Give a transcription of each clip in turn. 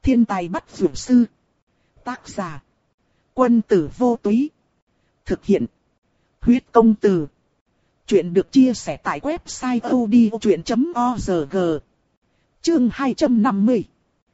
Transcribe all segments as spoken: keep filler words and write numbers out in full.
Thiên tài bắt dược sư. Tác giả. Quân tử vô túy. Thực hiện. Huyết công từ. Chuyện được chia sẻ tại website odchuyện chấm org. Chương hai trăm năm mươi.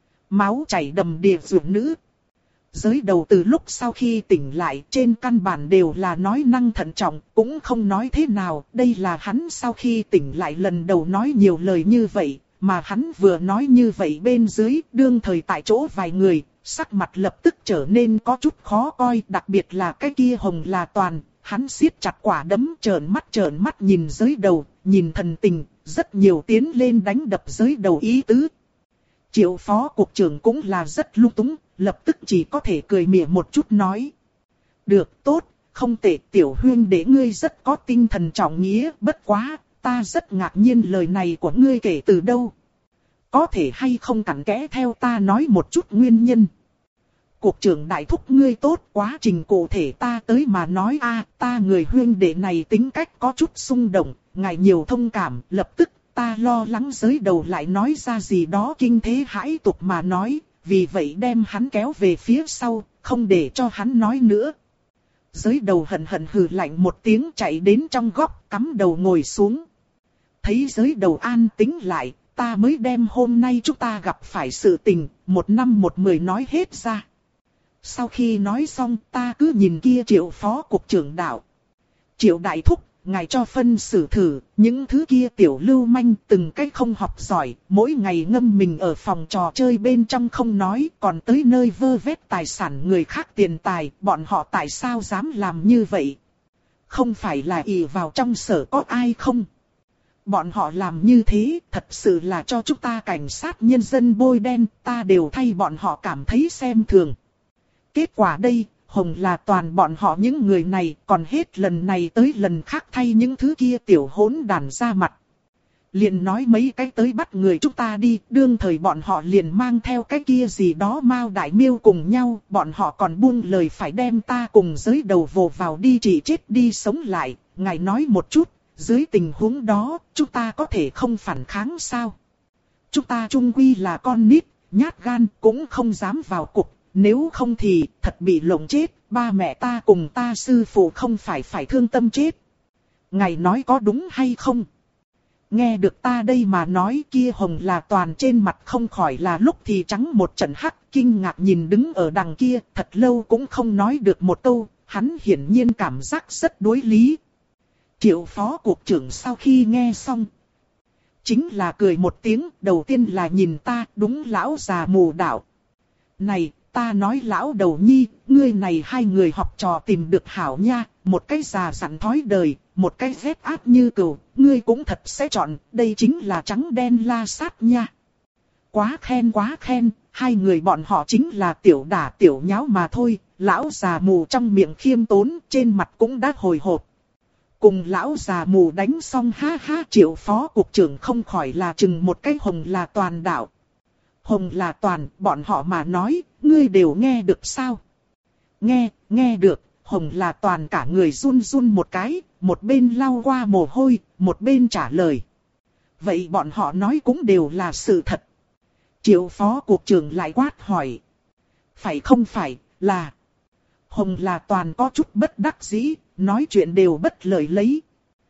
Máu chảy đầm đìa dược nữ. Giới đầu từ lúc sau khi tỉnh lại trên căn bản đều là nói năng thận trọng, cũng không nói thế nào. Đây là hắn sau khi tỉnh lại lần đầu nói nhiều lời như vậy, mà hắn vừa nói như vậy bên dưới, đương thời tại chỗ vài người, sắc mặt lập tức trở nên có chút khó coi, đặc biệt là cái kia Hồng là Toàn. Hắn siết chặt quả đấm, trợn mắt trợn mắt nhìn giới đầu, nhìn thần tình, rất nhiều tiến lên đánh đập giới đầu ý tứ. Triệu phó cục trưởng cũng là rất lung túng, lập tức chỉ có thể cười mỉa một chút nói. Được, tốt, không tệ, tiểu huynh để ngươi rất có tinh thần trọng nghĩa, bất quá, ta rất ngạc nhiên lời này của ngươi kể từ đâu. Có thể hay không cặn kẽ theo ta nói một chút nguyên nhân. Cục trưởng đại thúc ngươi tốt, quá trình cụ thể ta tới mà nói a, ta người huynh đệ này tính cách có chút xung động, ngài nhiều thông cảm, lập tức ta lo lắng giới đầu lại nói ra gì đó kinh thế hãi tục mà nói, vì vậy đem hắn kéo về phía sau, không để cho hắn nói nữa. Giới đầu hận hận hừ lạnh một tiếng chạy đến trong góc, cắm đầu ngồi xuống. Thấy giới đầu an tĩnh lại, ta mới đem hôm nay chúng ta gặp phải sự tình, một năm một mười nói hết ra. Sau khi nói xong ta cứ nhìn kia Triệu phó cục trưởng đạo. Triệu đại thúc, ngài cho phân xử thử, những thứ kia tiểu lưu manh từng cách không học giỏi, mỗi ngày ngâm mình ở phòng trò chơi bên trong không nói, còn tới nơi vơ vét tài sản người khác tiền tài, bọn họ tại sao dám làm như vậy? Không phải là ỷ vào trong sở có ai không? Bọn họ làm như thế, thật sự là cho chúng ta cảnh sát nhân dân bôi đen, ta đều thay bọn họ cảm thấy xem thường. Kết quả đây, Hồng là Toàn bọn họ những người này, còn hết lần này tới lần khác thay những thứ kia tiểu hỗn đàn ra mặt. Liền nói mấy cái tới bắt người chúng ta đi, đương thời bọn họ liền mang theo cái kia gì đó Mao Đại Miêu cùng nhau, bọn họ còn buông lời phải đem ta cùng giới đầu vồ vào đi chỉ chết đi sống lại, ngài nói một chút, dưới tình huống đó, chúng ta có thể không phản kháng sao? Chúng ta chung quy là con nít, nhát gan, cũng không dám vào cuộc. Nếu không thì thật bị lộng chết, ba mẹ ta cùng ta sư phụ không phải phải thương tâm chết. Ngài nói có đúng hay không? Nghe được ta đây mà nói kia Hồng là Toàn trên mặt không khỏi là lúc thì trắng một trận hắc, kinh ngạc nhìn đứng ở đằng kia, thật lâu cũng không nói được một câu, hắn hiển nhiên cảm giác rất đối lý. Triệu phó cục trưởng sau khi nghe xong, chính là cười một tiếng, đầu tiên là nhìn ta, đúng lão già mù đạo. Này, ta nói lão đầu nhi, ngươi này hai người học trò tìm được hảo nha, một cái già dặn thói đời, một cái ghét ác như cừu, ngươi cũng thật sẽ chọn, đây chính là trắng đen la sát nha. Quá khen quá khen, hai người bọn họ chính là tiểu đả tiểu nháo mà thôi, lão già mù trong miệng khiêm tốn, trên mặt cũng đã hồi hộp. Cùng lão già mù đánh xong ha ha, Triệu phó cục trưởng không khỏi là chừng một cái Hồng là Toàn đạo. Hồng là Toàn, bọn họ mà nói, ngươi đều nghe được sao? Nghe, nghe được, Hồng là Toàn cả người run run một cái, một bên lau qua mồ hôi, một bên trả lời. Vậy bọn họ nói cũng đều là sự thật. Triệu phó cục trưởng lại quát hỏi. Phải không phải, là... Hồng là Toàn có chút bất đắc dĩ, nói chuyện đều bất lợi lấy.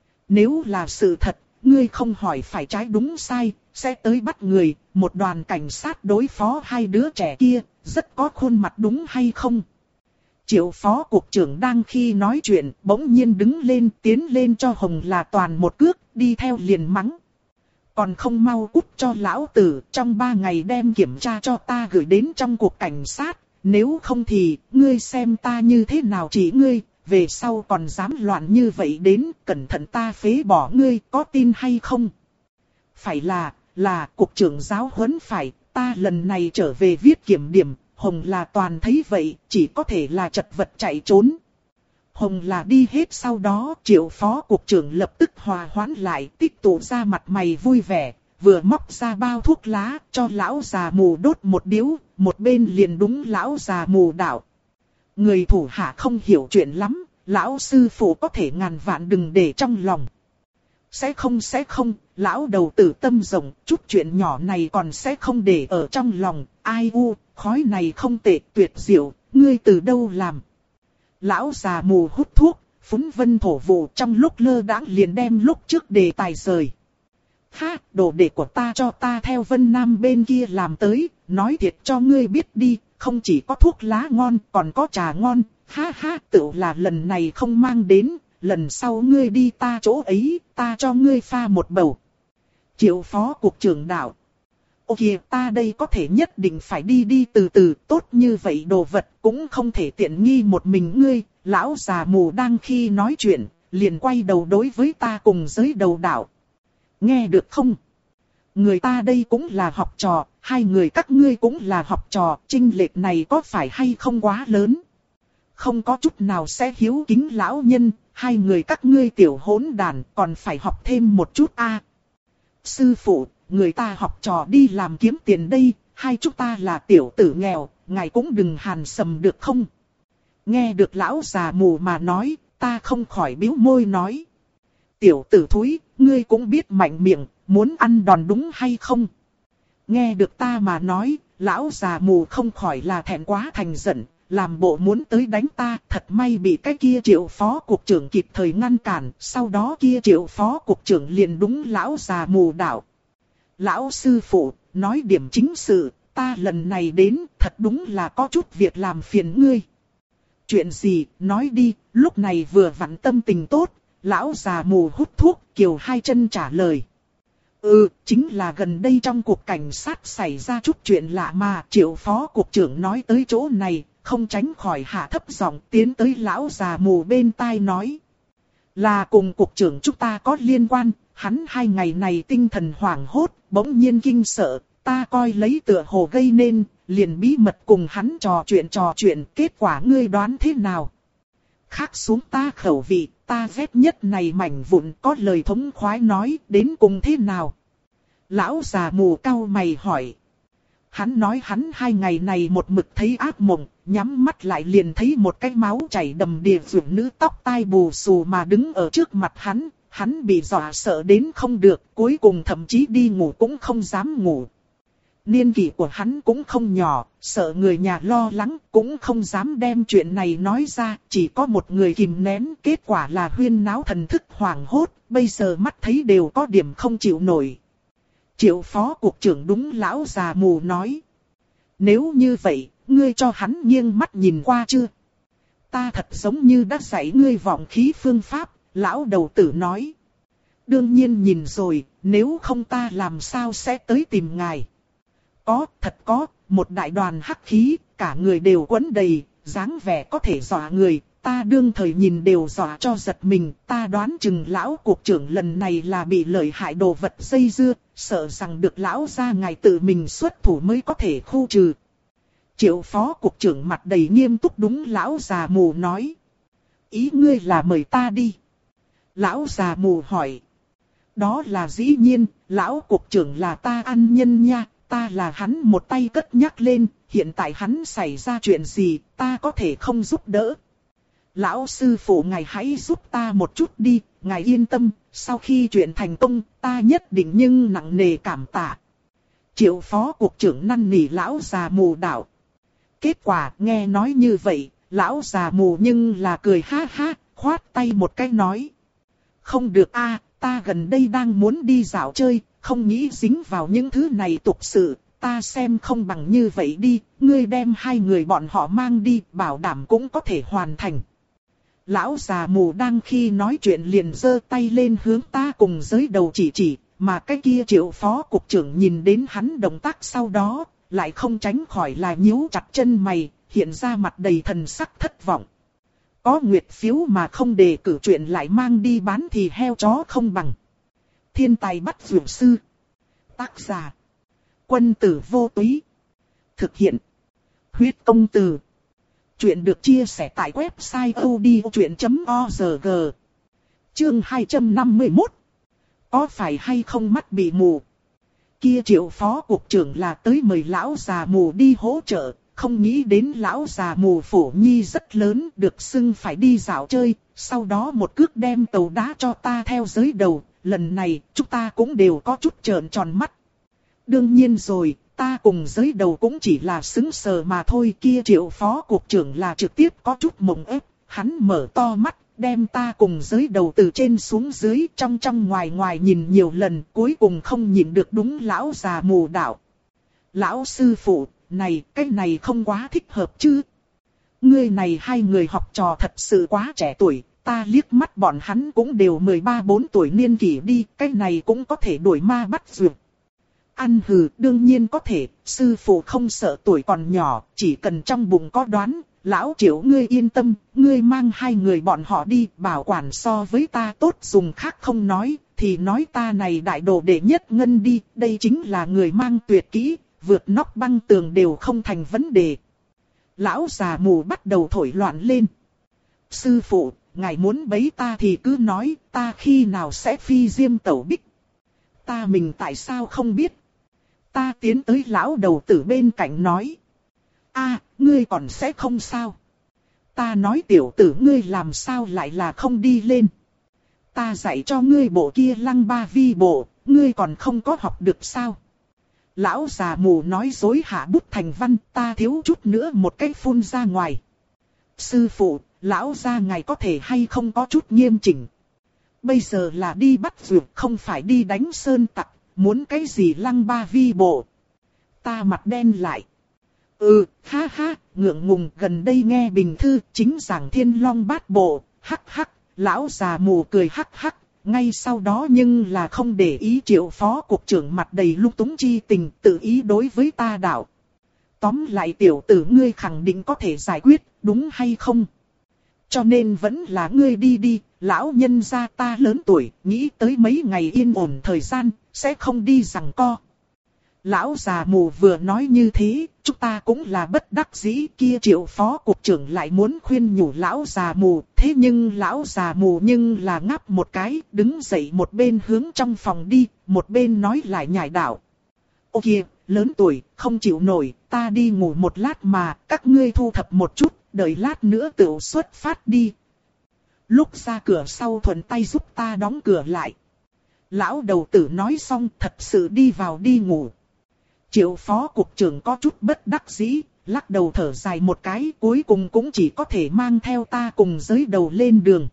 Nếu là sự thật, ngươi không hỏi phải trái đúng sai, sẽ tới bắt người, một đoàn cảnh sát đối phó hai đứa trẻ kia, rất có khuôn mặt đúng hay không? Triệu phó cục trưởng đang khi nói chuyện, bỗng nhiên đứng lên tiến lên cho Hồng là Toàn một cước, đi theo liền mắng. Còn không mau cút cho lão tử, trong ba ngày đem kiểm tra cho ta gửi đến trong cuộc cảnh sát, nếu không thì, ngươi xem ta như thế nào chỉ ngươi, về sau còn dám loạn như vậy đến, cẩn thận ta phế bỏ ngươi, có tin hay không? Phải là, là cục trưởng giáo huấn phải, ta lần này trở về viết kiểm điểm, Hồng là Toàn thấy vậy, chỉ có thể là chật vật chạy trốn. Hồng là đi hết sau đó, Triệu phó cục trưởng lập tức hòa hoãn lại, tích tụ ra mặt mày vui vẻ, vừa móc ra bao thuốc lá, cho lão già mù đốt một điếu, một bên liền đúng lão già mù đạo. Người thủ hạ không hiểu chuyện lắm, lão sư phụ có thể ngàn vạn đừng để trong lòng. Sẽ không sẽ không, lão đầu tử tâm rộng, chút chuyện nhỏ này còn sẽ không để ở trong lòng. Ai u, khói này không tệ, tuyệt diệu, ngươi từ đâu làm? Lão già mù hút thuốc, phúng vân thổ vụ, trong lúc lơ đãng liền đem lúc trước đề tài rời. Ha, đồ đệ của ta cho ta theo Vân Nam bên kia làm tới, nói thiệt cho ngươi biết đi, không chỉ có thuốc lá ngon, còn có trà ngon. Ha ha, tự là lần này không mang đến, lần sau ngươi đi ta chỗ ấy, ta cho ngươi pha một bầu. Triệu phó cục trưởng đạo. Ô kìa, ta đây có thể nhất định phải đi đi từ từ, tốt như vậy đồ vật cũng không thể tiện nghi một mình ngươi. Lão già mù đang khi nói chuyện, liền quay đầu đối với ta cùng giới đầu đạo. Nghe được không? Người ta đây cũng là học trò, hai người các ngươi cũng là học trò, chênh lệch này có phải hay không quá lớn? Không có chút nào sẽ hiếu kính lão nhân, hai người các ngươi tiểu hỗn đàn còn phải học thêm một chút a. À, sư phụ, người ta học trò đi làm kiếm tiền đây, hai chúng ta là tiểu tử nghèo, ngài cũng đừng hàn sầm được không? Nghe được lão già mù mà nói, ta không khỏi bĩu môi nói. Tiểu tử thúi, ngươi cũng biết mạnh miệng, muốn ăn đòn đúng hay không? Nghe được ta mà nói, lão già mù không khỏi là thẹn quá thành giận, làm bộ muốn tới đánh ta. Thật may bị cái kia Triệu phó cục trưởng kịp thời ngăn cản, sau đó kia Triệu phó cục trưởng liền đúng lão già mù đạo. Lão sư phụ, nói điểm chính sự, ta lần này đến thật đúng là có chút việc làm phiền ngươi. Chuyện gì, nói đi, lúc này vừa vặn tâm tình tốt. Lão già mù hút thuốc, kiều hai chân trả lời. Ừ, chính là gần đây trong cục cảnh sát xảy ra chút chuyện lạ mà. Triệu phó cục trưởng nói tới chỗ này, không tránh khỏi hạ thấp giọng tiến tới lão già mù bên tai nói. Là cùng cục trưởng chúng ta có liên quan, hắn hai ngày này tinh thần hoảng hốt, bỗng nhiên kinh sợ, ta coi lấy tựa hồ gây nên, liền bí mật cùng hắn trò chuyện trò chuyện, kết quả ngươi đoán thế nào? Khác xuống ta khẩu vị, ta ghét nhất này mảnh vụn, có lời thống khoái nói, đến cùng thế nào? Lão già mù cau mày hỏi. Hắn nói hắn hai ngày này một mực thấy ác mộng, nhắm mắt lại liền thấy một cái máu chảy đầm đìa vượn nữ tóc tai bù xù mà đứng ở trước mặt hắn, hắn bị dọa sợ đến không được, cuối cùng thậm chí đi ngủ cũng không dám ngủ. Niên kỷ của hắn cũng không nhỏ, sợ người nhà lo lắng, cũng không dám đem chuyện này nói ra, chỉ có một người kìm nén, kết quả là huyên náo thần thức hoảng hốt, bây giờ mắt thấy đều có điểm không chịu nổi. Triệu phó cục trưởng đúng lão già mù nói. Nếu như vậy, ngươi cho hắn nghiêng mắt nhìn qua chưa? Ta thật giống như đã dạy ngươi vọng khí phương pháp, lão đầu tử nói. Đương nhiên nhìn rồi, nếu không ta làm sao sẽ tới tìm ngài. Có, thật có, một đại đoàn hắc khí, cả người đều quấn đầy, dáng vẻ có thể dọa người, ta đương thời nhìn đều dọa cho giật mình, ta đoán chừng lão cục trưởng lần này là bị lợi hại đồ vật dây dưa, sợ rằng được lão gia ngài tự mình xuất thủ mới có thể khu trừ. Triệu phó cục trưởng mặt đầy nghiêm túc đúng lão già mù nói. Ý ngươi là mời ta đi. Lão già mù hỏi. Đó là dĩ nhiên, lão cục trưởng là ta ăn nhân nha. Ta là hắn một tay cất nhắc lên, hiện tại hắn xảy ra chuyện gì, ta có thể không giúp đỡ. Lão sư phụ ngài hãy giúp ta một chút đi, ngài yên tâm, sau khi chuyện thành công, ta nhất định nhưng nặng nề cảm tạ. Triệu phó cục trưởng năn nỉ lão già mù đạo. Kết quả nghe nói như vậy, lão già mù nhưng là cười ha ha, khoát tay một cái nói. Không được a, ta gần đây đang muốn đi dạo chơi. Không nghĩ dính vào những thứ này tục sự, ta xem không bằng như vậy đi, ngươi đem hai người bọn họ mang đi, bảo đảm cũng có thể hoàn thành. Lão già mù đang khi nói chuyện liền giơ tay lên hướng ta cùng giới đầu chỉ chỉ, mà cái kia Triệu phó cục trưởng nhìn đến hắn động tác sau đó, lại không tránh khỏi là nhíu chặt chân mày, hiện ra mặt đầy thần sắc thất vọng. Có nguyệt phiếu mà không đề cử chuyện lại mang đi bán thì heo chó không bằng. Thiên tài bắt dược sư. Tác giả. Quân tử vô túy. Thực hiện. Huyết công từ. Chuyện được chia sẻ tại website odchuyện chấm org. Chương hai trăm năm mươi mốt. Có phải hay không mắt bị mù? Kia Triệu phó cục trưởng là tới mời lão già mù đi hỗ trợ. Không nghĩ đến lão già mù phổ nhi rất lớn, được xưng phải đi dạo chơi. Sau đó một cước đem tàu đá cho ta theo giới đầu, lần này chúng ta cũng đều có chút trợn tròn mắt. Đương nhiên rồi, ta cùng giới đầu cũng chỉ là xứng sờ mà thôi, kia Triệu phó cục trưởng là trực tiếp có chút mộng ép, hắn mở to mắt, đem ta cùng giới đầu từ trên xuống dưới trong trong ngoài ngoài nhìn nhiều lần, cuối cùng không nhìn được đúng lão già mù đạo. Lão sư phụ, này, cái này không quá thích hợp chứ. Ngươi này hai người học trò thật sự quá trẻ tuổi, ta liếc mắt bọn hắn cũng đều mười ba bốn tuổi niên kỷ đi, cái này cũng có thể đuổi ma bắt duyệt. Ăn hừ, đương nhiên có thể, sư phụ không sợ tuổi còn nhỏ, chỉ cần trong bụng có đoán, lão Triệu ngươi yên tâm, ngươi mang hai người bọn họ đi, bảo quản so với ta tốt dùng khác không nói, thì nói ta này đại đồ đệ nhất ngân đi, đây chính là người mang tuyệt kỹ, vượt nóc băng tường đều không thành vấn đề. Lão già mù bắt đầu thổi loạn lên. Sư phụ, ngài muốn bấy ta thì cứ nói, ta khi nào sẽ phi diêm tẩu bích. Ta mình tại sao không biết. Ta tiến tới lão đầu tử bên cạnh nói. A, ngươi còn sẽ không sao. Ta nói tiểu tử ngươi làm sao lại là không đi lên. Ta dạy cho ngươi bộ kia lăng ba vi bộ, ngươi còn không có học được sao. Lão già mù nói dối hạ bút thành văn, ta thiếu chút nữa một cái phun ra ngoài. Sư phụ, lão gia ngài có thể hay không có chút nghiêm chỉnh. Bây giờ là đi bắt dược, không phải đi đánh sơn tặc, muốn cái gì lăng ba vi bộ. Ta mặt đen lại. Ừ, ha ha, ngượng ngùng, gần đây nghe bình thư, chính giảng thiên long bát bộ, hắc hắc, lão già mù cười hắc hắc. Ngay sau đó nhưng là không để ý Triệu phó cục trưởng mặt đầy lung túng chi tình, tự ý đối với ta đạo. Tóm lại tiểu tử ngươi khẳng định có thể giải quyết, đúng hay không? Cho nên vẫn là ngươi đi đi, lão nhân gia ta lớn tuổi, nghĩ tới mấy ngày yên ổn thời gian, sẽ không đi giằng co. Lão già mù vừa nói như thế, chúng ta cũng là bất đắc dĩ, kia Triệu phó cục trưởng lại muốn khuyên nhủ lão già mù, thế nhưng lão già mù nhưng là ngáp một cái, đứng dậy một bên hướng trong phòng đi, một bên nói lại nhải đạo. Ô kìa, lớn tuổi, không chịu nổi, ta đi ngủ một lát mà, các ngươi thu thập một chút, đợi lát nữa tựu xuất phát đi. Lúc ra cửa sau thuận tay giúp ta đóng cửa lại. Lão đầu tử nói xong thật sự đi vào đi ngủ. Triệu phó cục trưởng có chút bất đắc dĩ, lắc đầu thở dài một cái, cuối cùng cũng chỉ có thể mang theo ta cùng giới đầu lên đường.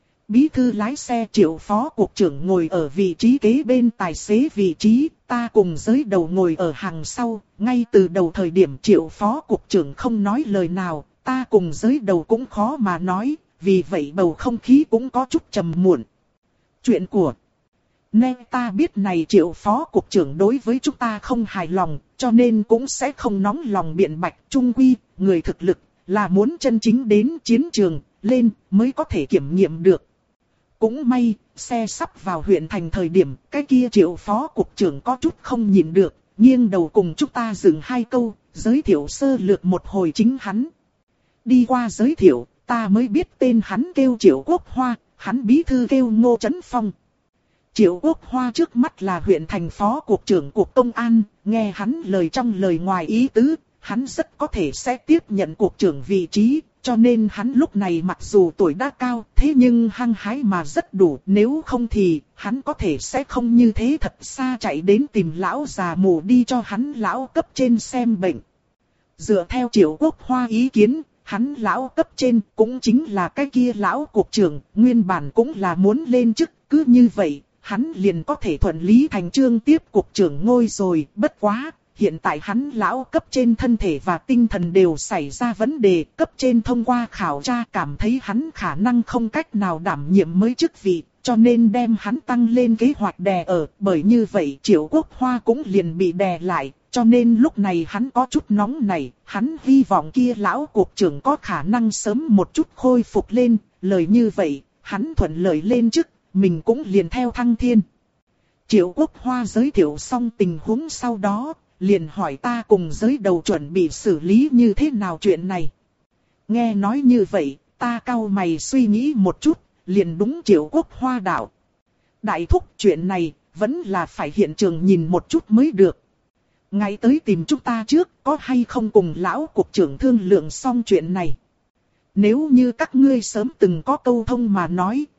Bí thư lái xe Triệu phó cục trưởng ngồi ở vị trí kế bên tài xế vị trí, ta cùng giới đầu ngồi ở hàng sau, ngay từ đầu thời điểm Triệu phó cục trưởng không nói lời nào, ta cùng giới đầu cũng khó mà nói, vì vậy bầu không khí cũng có chút trầm muộn. Chuyện của Nên ta biết này Triệu phó cục trưởng đối với chúng ta không hài lòng, cho nên cũng sẽ không nóng lòng biện bạch. Trung quy, người thực lực là muốn chân chính đến chiến trường, lên mới có thể kiểm nghiệm được. Cũng may, xe sắp vào huyện thành thời điểm, cái kia Triệu phó cục trưởng có chút không nhìn được, nghiêng đầu cùng chúng ta dừng hai câu, giới thiệu sơ lược một hồi chính hắn. Đi qua giới thiệu, ta mới biết tên hắn kêu Triệu Quốc Hoa, hắn bí thư kêu Ngô Chấn Phong. Triệu Quốc Hoa trước mắt là huyện thành phó cục trưởng cục công an, nghe hắn lời trong lời ngoài ý tứ, hắn rất có thể sẽ tiếp nhận cục trưởng vị trí, cho nên hắn lúc này mặc dù tuổi đã cao, thế nhưng hăng hái mà rất đủ, nếu không thì hắn có thể sẽ không như thế thật xa chạy đến tìm lão già mù đi cho hắn lão cấp trên xem bệnh. Dựa theo Triệu Quốc Hoa ý kiến, hắn lão cấp trên cũng chính là cái kia lão cục trưởng, nguyên bản cũng là muốn lên chức, cứ như vậy, hắn liền có thể thuận lý thành chương tiếp cục trưởng ngôi rồi, bất quá, hiện tại hắn lão cấp trên thân thể và tinh thần đều xảy ra vấn đề, cấp trên thông qua khảo tra cảm thấy hắn khả năng không cách nào đảm nhiệm mới chức vị, cho nên đem hắn tăng lên kế hoạch đè ở, bởi như vậy Triệu Quốc Hoa cũng liền bị đè lại. Cho nên lúc này hắn có chút nóng này, hắn hy vọng kia lão cục trưởng có khả năng sớm một chút khôi phục lên, lời như vậy, hắn thuận lợi lên chức, mình cũng liền theo thăng thiên. Triệu Quốc Hoa giới thiệu xong tình huống sau đó, liền hỏi ta cùng giới đầu chuẩn bị xử lý như thế nào chuyện này. Nghe nói như vậy, ta cau mày suy nghĩ một chút, liền đúng Triệu Quốc Hoa đạo. Đại thúc chuyện này, vẫn là phải hiện trường nhìn một chút mới được. Ngày tới tìm chúng ta trước, có hay không cùng lão cục trưởng thương lượng xong chuyện này. Nếu như các ngươi sớm từng có câu thông mà nói,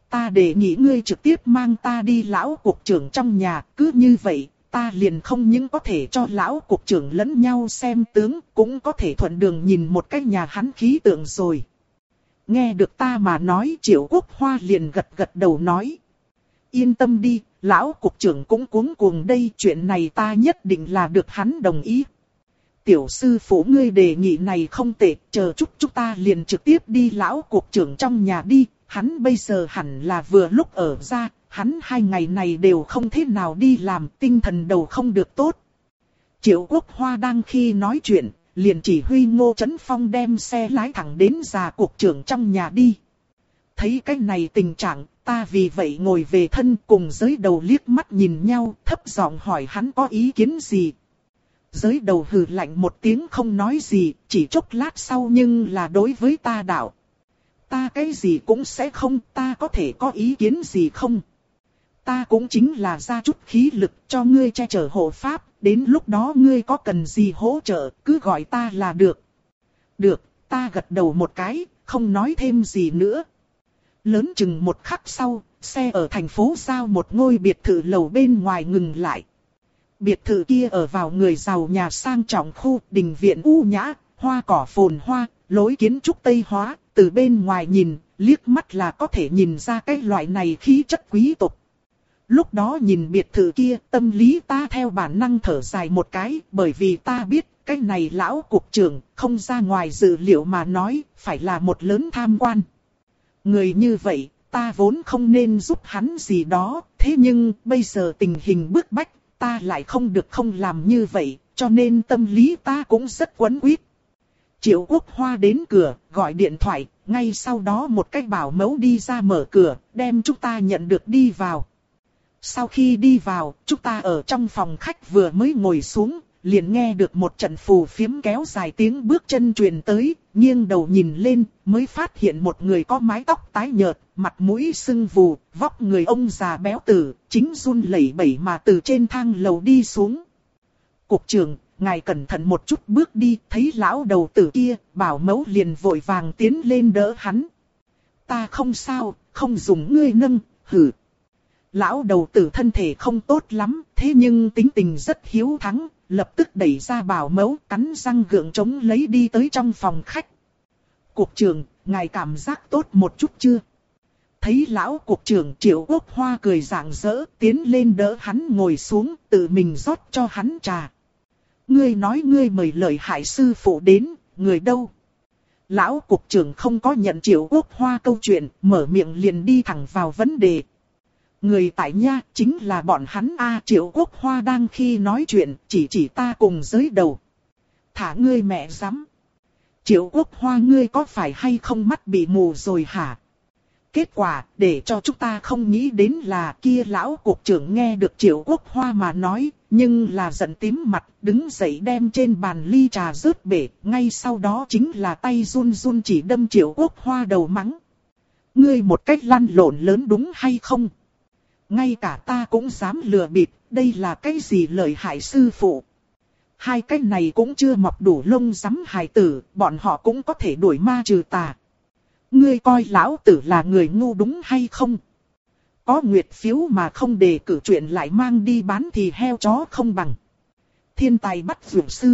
ta đề nghị ngươi trực tiếp mang ta đi lão cục trưởng trong nhà, cứ như vậy, ta liền không những có thể cho lão cục trưởng lẫn nhau xem tướng, cũng có thể thuận đường nhìn một cái nhà hắn khí tượng rồi. Nghe được ta mà nói, Triệu Quốc Hoa liền gật gật đầu nói. Yên tâm đi, lão cục trưởng cũng cuống cuồng đây, chuyện này ta nhất định là được hắn đồng ý. Tiểu sư phụ ngươi đề nghị này không tệ, chờ chút chúng ta liền trực tiếp đi lão cục trưởng trong nhà đi, hắn bây giờ hẳn là vừa lúc ở ra, hắn hai ngày này đều không thế nào đi làm, tinh thần đầu không được tốt. Triệu Quốc Hoa đang khi nói chuyện, liền chỉ huy Ngô Chấn Phong đem xe lái thẳng đến già cục trưởng trong nhà đi. Thấy cái này tình trạng, ta vì vậy ngồi về thân cùng giới đầu liếc mắt nhìn nhau, thấp giọng hỏi hắn có ý kiến gì. Giới đầu hừ lạnh một tiếng không nói gì, chỉ chốc lát sau nhưng là đối với ta đạo. Ta cái gì cũng sẽ không, ta có thể có ý kiến gì không? Ta cũng chính là ra chút khí lực cho ngươi che chở hộ pháp, đến lúc đó ngươi có cần gì hỗ trợ, cứ gọi ta là được. Được, ta gật đầu một cái, không nói thêm gì nữa. Lớn chừng một khắc sau, xe ở thành phố Giao một ngôi biệt thự lầu bên ngoài ngừng lại. Biệt thự kia ở vào người giàu nhà sang trọng khu, đình viện u nhã, hoa cỏ phồn hoa, lối kiến trúc Tây hóa, từ bên ngoài nhìn, liếc mắt là có thể nhìn ra cái loại này khí chất quý tộc. Lúc đó nhìn biệt thự kia, tâm lý ta theo bản năng thở dài một cái, bởi vì ta biết, cái này lão cục trưởng, không ra ngoài dự liệu mà nói, phải là một lớn tham quan. Người như vậy, ta vốn không nên giúp hắn gì đó, thế nhưng bây giờ tình hình bức bách, ta lại không được không làm như vậy, cho nên tâm lý ta cũng rất quấn quýt. Triệu Quốc Hoa đến cửa, gọi điện thoại, ngay sau đó một cái bảo mẫu đi ra mở cửa, đem chúng ta nhận được đi vào. Sau khi đi vào, chúng ta ở trong phòng khách vừa mới ngồi xuống, liền nghe được một trận phù phiếm kéo dài tiếng bước chân truyền tới, nghiêng đầu nhìn lên, mới phát hiện một người có mái tóc tái nhợt, mặt mũi sưng vù, vóc người ông già béo tử, chính run lẩy bẩy mà từ trên thang lầu đi xuống. Cục trưởng, ngài cẩn thận một chút bước đi, thấy lão đầu tử kia, bảo mẫu liền vội vàng tiến lên đỡ hắn. Ta không sao, không dùng ngươi nâng, hử. Lão đầu tử thân thể không tốt lắm, thế nhưng tính tình rất hiếu thắng, lập tức đẩy ra bảo mẫu, cắn răng gượng chống lấy đi tới trong phòng khách. Cục trưởng, ngài cảm giác tốt một chút chưa? Thấy lão cục trưởng Triệu Quốc Hoa cười rạng rỡ, tiến lên đỡ hắn ngồi xuống, tự mình rót cho hắn trà. Ngươi nói ngươi mời lợi hại sư phụ đến, người đâu? Lão cục trưởng không có nhận Triệu Quốc Hoa câu chuyện, mở miệng liền đi thẳng vào vấn đề. Người tại nha, chính là bọn hắn a. Triệu Quốc Hoa đang khi nói chuyện, chỉ chỉ ta cùng giới đầu. Thả ngươi mẹ dám. Triệu Quốc Hoa ngươi có phải hay không mắt bị mù rồi hả? Kết quả, để cho chúng ta không nghĩ đến là kia lão cục trưởng nghe được Triệu Quốc Hoa mà nói, nhưng là giận tím mặt, đứng dậy đem trên bàn ly trà rớt bể, ngay sau đó chính là tay run run chỉ đâm Triệu Quốc Hoa đầu mắng. Ngươi một cách lăn lộn lớn đúng hay không? Ngay cả ta cũng dám lừa bịp, đây là cái gì lợi hại sư phụ? Hai cái này cũng chưa mọc đủ lông rắm hài tử, bọn họ cũng có thể đuổi ma trừ tà. Ngươi coi lão tử là người ngu đúng hay không? Có nguyệt phiếu mà không đề cử chuyện lại mang đi bán thì heo chó không bằng. Thiên tài bắt vượt sư.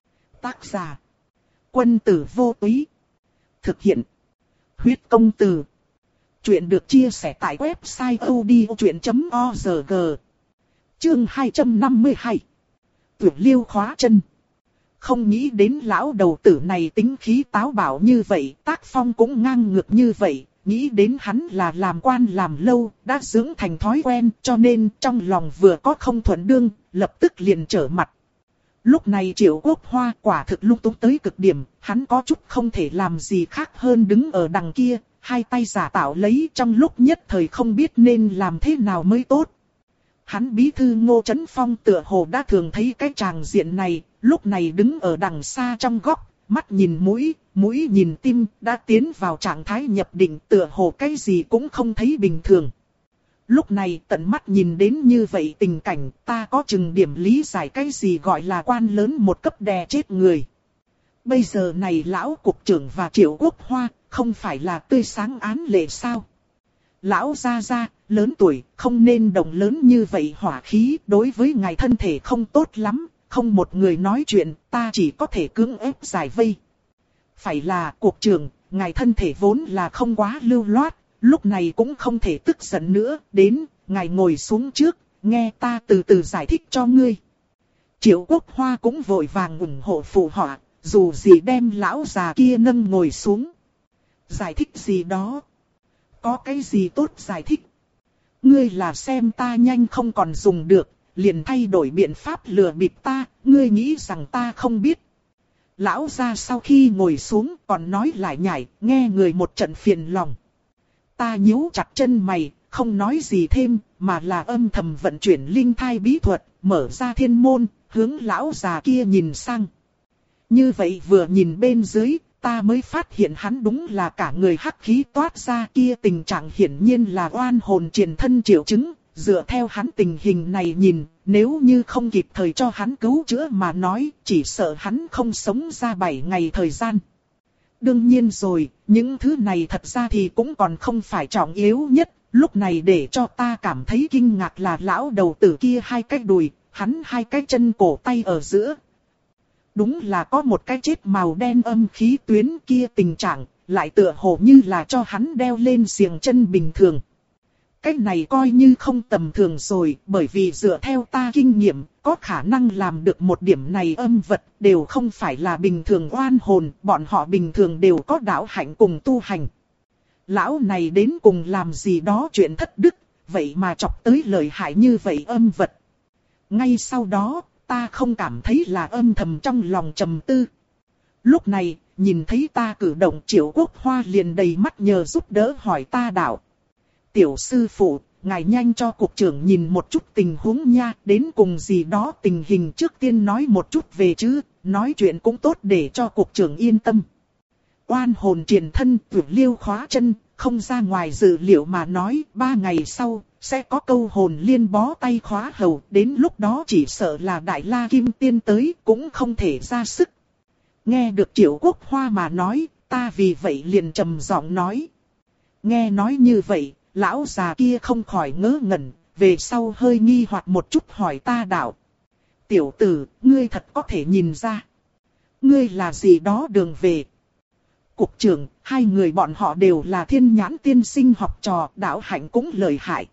Tác giả. Quân tử vô túy. Thực hiện. Huyết công từ. Chuyện được chia sẻ tại website odchuyện chấm org. Chương hai trăm năm mươi hai. Tuyển liêu khóa chân. Không nghĩ đến lão đầu tử này tính khí táo bạo như vậy, tác phong cũng ngang ngược như vậy, nghĩ đến hắn là làm quan làm lâu, đã dưỡng thành thói quen, cho nên trong lòng vừa có không thuận đương, lập tức liền trở mặt. Lúc này Triệu Quốc Hoa quả thực lung túng tới cực điểm, hắn có chút không thể làm gì khác hơn đứng ở đằng kia, hai tay giả tạo lấy trong lúc nhất thời không biết nên làm thế nào mới tốt. Hắn bí thư Ngô Chấn Phong tựa hồ đã thường thấy cái tràng diện này, lúc này đứng ở đằng xa trong góc, mắt nhìn mũi, mũi nhìn tim, đã tiến vào trạng thái nhập định tựa hồ cái gì cũng không thấy bình thường. Lúc này tận mắt nhìn đến như vậy tình cảnh, ta có chừng điểm lý giải cái gì gọi là quan lớn một cấp đè chết người. Bây giờ này lão cục trưởng và Triệu Quốc Hoa, không phải là tươi sáng án lệ sao? Lão gia gia, lớn tuổi, không nên động lớn như vậy hỏa khí, đối với ngài thân thể không tốt lắm, không một người nói chuyện, ta chỉ có thể cưỡng ép giải vây. Phải là cuộc trưởng, ngài thân thể vốn là không quá lưu loát, lúc này cũng không thể tức giận nữa, đến, ngài ngồi xuống trước, nghe ta từ từ giải thích cho ngươi. Triệu Quốc Hoa cũng vội vàng ủng hộ phụ họa, dù gì đem lão già kia nâng ngồi xuống. Giải thích gì đó? Có cái gì tốt giải thích? Ngươi là xem ta nhanh không còn dùng được, liền thay đổi biện pháp lừa bịp ta, ngươi nghĩ rằng ta không biết. Lão gia sau khi ngồi xuống còn nói lại nhảy, nghe người một trận phiền lòng. Ta nhíu chặt chân mày, không nói gì thêm, mà là âm thầm vận chuyển linh thai bí thuật, mở ra thiên môn, hướng lão già kia nhìn sang. Như vậy vừa nhìn bên dưới, ta mới phát hiện hắn đúng là cả người hắc khí toát ra, kia tình trạng hiển nhiên là oan hồn triền thân triệu chứng. Dựa theo hắn tình hình này nhìn, nếu như không kịp thời cho hắn cứu chữa mà nói, chỉ sợ hắn không sống ra bảy ngày thời gian. Đương nhiên rồi, những thứ này thật ra thì cũng còn không phải trọng yếu nhất. Lúc này để cho ta cảm thấy kinh ngạc là lão đầu tử kia hai cái đùi, hắn hai cái chân cổ tay ở giữa. Đúng là có một cái chết màu đen âm khí tuyến kia, tình trạng lại tựa hồ như là cho hắn đeo lên xiềng chân bình thường. Cái này coi như không tầm thường rồi, bởi vì dựa theo ta kinh nghiệm, có khả năng làm được một điểm này âm vật đều không phải là bình thường oan hồn, bọn họ bình thường đều có đạo hạnh cùng tu hành. Lão này đến cùng làm gì đó chuyện thất đức, vậy mà chọc tới lợi hại như vậy âm vật. Ngay sau đó, ta không cảm thấy là âm thầm trong lòng trầm tư. Lúc này, nhìn thấy ta cử động, Triệu Quốc Hoa liền đầy mắt nhờ giúp đỡ hỏi ta đạo. Tiểu sư phụ, ngài nhanh cho cục trưởng nhìn một chút tình huống nha, đến cùng gì đó tình hình trước tiên nói một chút về chứ, nói chuyện cũng tốt để cho cục trưởng yên tâm. Oan hồn triền thân, vượt liêu khóa chân, không ra ngoài dự liệu mà nói, ba ngày sau, sẽ có câu hồn liên bó tay khóa hầu, đến lúc đó chỉ sợ là Đại La Kim Tiên tới, cũng không thể ra sức. Nghe được Triệu Quốc Hoa mà nói, ta vì vậy liền trầm giọng nói. Nghe nói như vậy, lão già kia không khỏi ngớ ngẩn, về sau hơi nghi hoặc một chút hỏi ta đạo. Tiểu tử, ngươi thật có thể nhìn ra. Ngươi là gì đó đường về. Cục trưởng, hai người bọn họ đều là thiên nhãn tiên sinh học trò, đạo hạnh cũng lợi hại.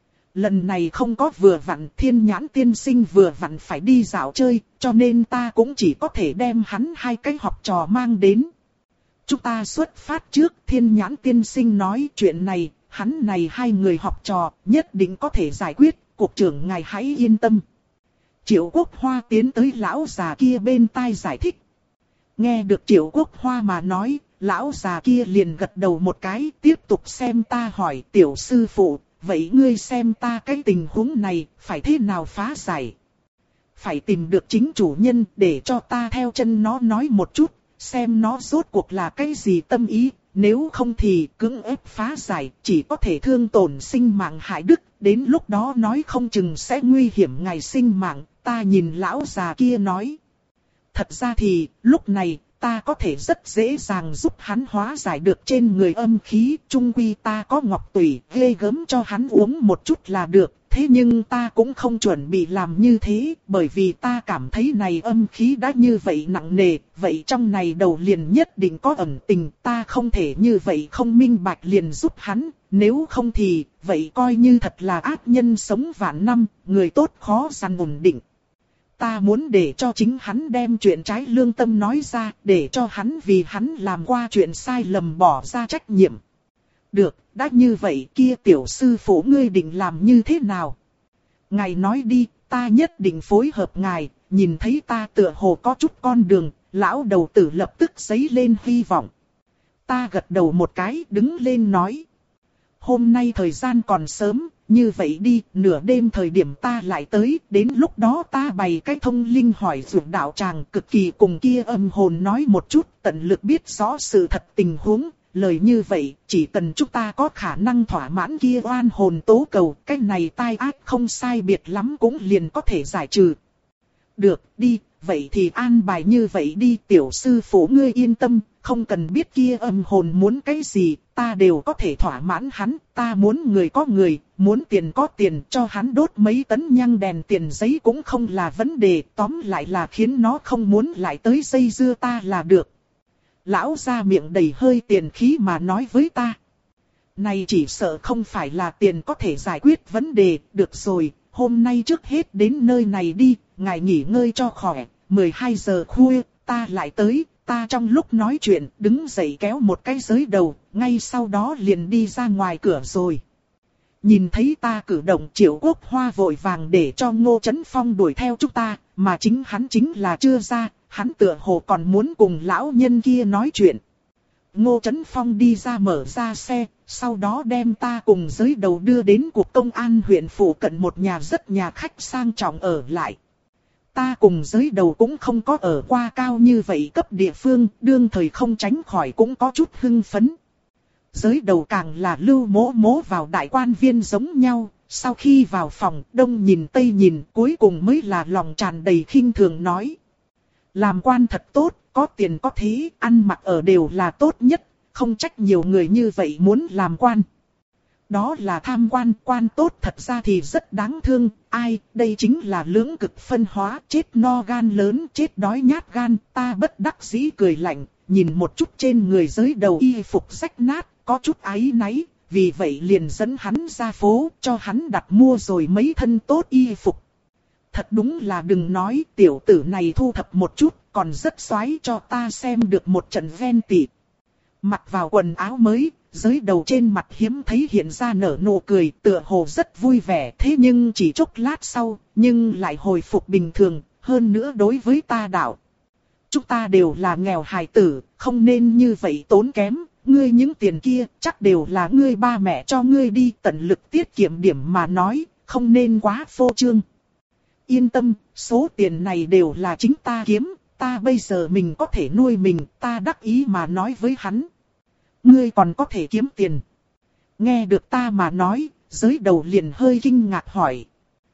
Lần này không có vừa vặn, thiên nhãn tiên sinh vừa vặn phải đi dạo chơi, cho nên ta cũng chỉ có thể đem hắn hai cái học trò mang đến. Chúng ta xuất phát trước, thiên nhãn tiên sinh nói chuyện này, hắn này hai người học trò nhất định có thể giải quyết, cục trưởng ngài hãy yên tâm. Triệu Quốc Hoa tiến tới lão già kia bên tai giải thích. Nghe được Triệu Quốc Hoa mà nói, lão già kia liền gật đầu một cái, tiếp tục xem ta hỏi tiểu sư phụ, vậy ngươi xem ta cái tình huống này, phải thế nào phá giải? Phải tìm được chính chủ nhân để cho ta theo chân nó nói một chút, xem nó rốt cuộc là cái gì tâm ý, nếu không thì cưỡng ép phá giải, chỉ có thể thương tổn sinh mạng hại đức, đến lúc đó nói không chừng sẽ nguy hiểm ngày sinh mạng, ta nhìn lão già kia nói. Thật ra thì, lúc này, ta có thể rất dễ dàng giúp hắn hóa giải được trên người âm khí, chung quy ta có ngọc tủy, ghê gớm cho hắn uống một chút là được. Thế nhưng ta cũng không chuẩn bị làm như thế, bởi vì ta cảm thấy này âm khí đã như vậy nặng nề, vậy trong này đầu liền nhất định có ẩn tình, ta không thể như vậy không minh bạch liền giúp hắn, nếu không thì, vậy coi như thật là ác nhân sống vạn năm, người tốt khó săn ổn định. Ta muốn để cho chính hắn đem chuyện trái lương tâm nói ra, để cho hắn vì hắn làm qua chuyện sai lầm bỏ ra trách nhiệm. Được, đã như vậy kia tiểu sư phụ ngươi định làm như thế nào? Ngài nói đi, ta nhất định phối hợp ngài, nhìn thấy ta tựa hồ có chút con đường, lão đầu tử lập tức giấy lên hy vọng. Ta gật đầu một cái, đứng lên nói. Hôm nay thời gian còn sớm, như vậy đi, nửa đêm thời điểm ta lại tới, đến lúc đó ta bày cái thông linh hỏi dược đạo tràng cực kỳ cùng kia âm hồn nói một chút, tận lực biết rõ sự thật tình huống. Lời như vậy, chỉ cần chúng ta có khả năng thỏa mãn kia oan hồn tố cầu, cái này tai ác không sai biệt lắm cũng liền có thể giải trừ. Được, đi, vậy thì an bài như vậy đi, tiểu sư phụ ngươi yên tâm, không cần biết kia âm hồn muốn cái gì, ta đều có thể thỏa mãn hắn, ta muốn người có người, muốn tiền có tiền, cho hắn đốt mấy tấn nhang đèn tiền giấy cũng không là vấn đề, tóm lại là khiến nó không muốn lại tới dây dưa ta là được. Lão ra miệng đầy hơi tiền khí mà nói với ta. Này chỉ sợ không phải là tiền có thể giải quyết vấn đề, được rồi, hôm nay trước hết đến nơi này đi, ngài nghỉ ngơi cho khỏe, mười hai giờ khuya, ta lại tới, ta trong lúc nói chuyện, đứng dậy kéo một cái giới đầu, ngay sau đó liền đi ra ngoài cửa rồi. Nhìn thấy ta cử động, Triệu Quốc Hoa vội vàng để cho Ngô Chấn Phong đuổi theo chúng ta, mà chính hắn chính là chưa ra, hắn tựa hồ còn muốn cùng lão nhân kia nói chuyện. Ngô Chấn Phong đi ra mở ra xe, sau đó đem ta cùng giới đầu đưa đến cục công an huyện phụ cận một nhà rất nhà khách sang trọng ở lại. Ta cùng giới đầu cũng không có ở qua cao như vậy cấp địa phương, đương thời không tránh khỏi cũng có chút hưng phấn. Giới đầu càng là lưu mố mố vào đại quan viên giống nhau, sau khi vào phòng đông nhìn tây nhìn cuối cùng mới là lòng tràn đầy khinh thường nói. Làm quan thật tốt, có tiền có thế, ăn mặc ở đều là tốt nhất, không trách nhiều người như vậy muốn làm quan. Đó là tham quan, quan tốt thật ra thì rất đáng thương, ai, đây chính là lưỡng cực phân hóa, chết no gan lớn, chết đói nhát gan, ta bất đắc dĩ cười lạnh, nhìn một chút trên người giới đầu y phục rách nát, có chút áy náy, vì vậy liền dẫn hắn ra phố, cho hắn đặt mua rồi mấy thân tốt y phục. Thật đúng là đừng nói, tiểu tử này thu thập một chút, còn rất xoái cho ta xem được một trận ven tị. Mặc vào quần áo mới, giới đầu trên mặt hiếm thấy hiện ra nở nụ cười, tựa hồ rất vui vẻ, thế nhưng chỉ chốc lát sau, nhưng lại hồi phục bình thường, hơn nữa đối với ta đạo. Chúng ta đều là nghèo hài tử, không nên như vậy tốn kém, ngươi những tiền kia chắc đều là ngươi ba mẹ cho ngươi đi, tận lực tiết kiệm điểm mà nói, không nên quá phô trương. Yên tâm, số tiền này đều là chính ta kiếm, ta bây giờ mình có thể nuôi mình, ta đắc ý mà nói với hắn. Ngươi còn có thể kiếm tiền. Nghe được ta mà nói, giới đầu liền hơi kinh ngạc hỏi.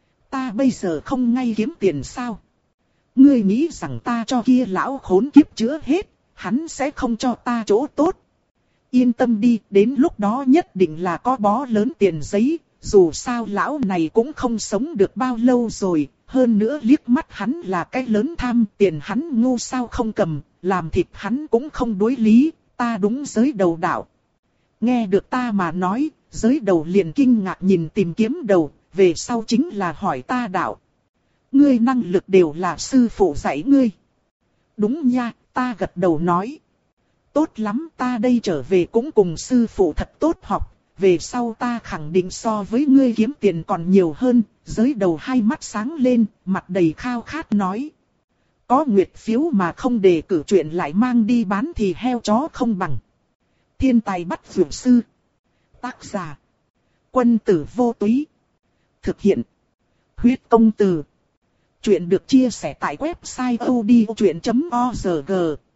Ta bây giờ không ngay kiếm tiền sao? Ngươi nghĩ rằng ta cho kia lão khốn kiếp chữa hết, hắn sẽ không cho ta chỗ tốt. Yên tâm đi, đến lúc đó nhất định là có bó lớn tiền giấy, dù sao lão này cũng không sống được bao lâu rồi. Hơn nữa liếc mắt hắn là cái lớn tham, tiền hắn ngu sao không cầm, làm thịt hắn cũng không đối lý, ta đúng giới đầu đạo. Nghe được ta mà nói, giới đầu liền kinh ngạc nhìn tìm kiếm đầu, về sau chính là hỏi ta đạo. Ngươi năng lực đều là sư phụ dạy ngươi. Đúng nha, ta gật đầu nói. Tốt lắm, ta đây trở về cũng cùng sư phụ thật tốt học. Về sau ta khẳng định so với ngươi kiếm tiền còn nhiều hơn, giới đầu hai mắt sáng lên, mặt đầy khao khát nói. Có nguyệt phiếu mà không đề cử chuyện lại mang đi bán thì heo chó không bằng. Thiên tài bắt vượt sư. Tác giả. Quân tử vô túy. Thực hiện. Huyết công từ. Chuyện được chia sẻ tại website odchuyện chấm org.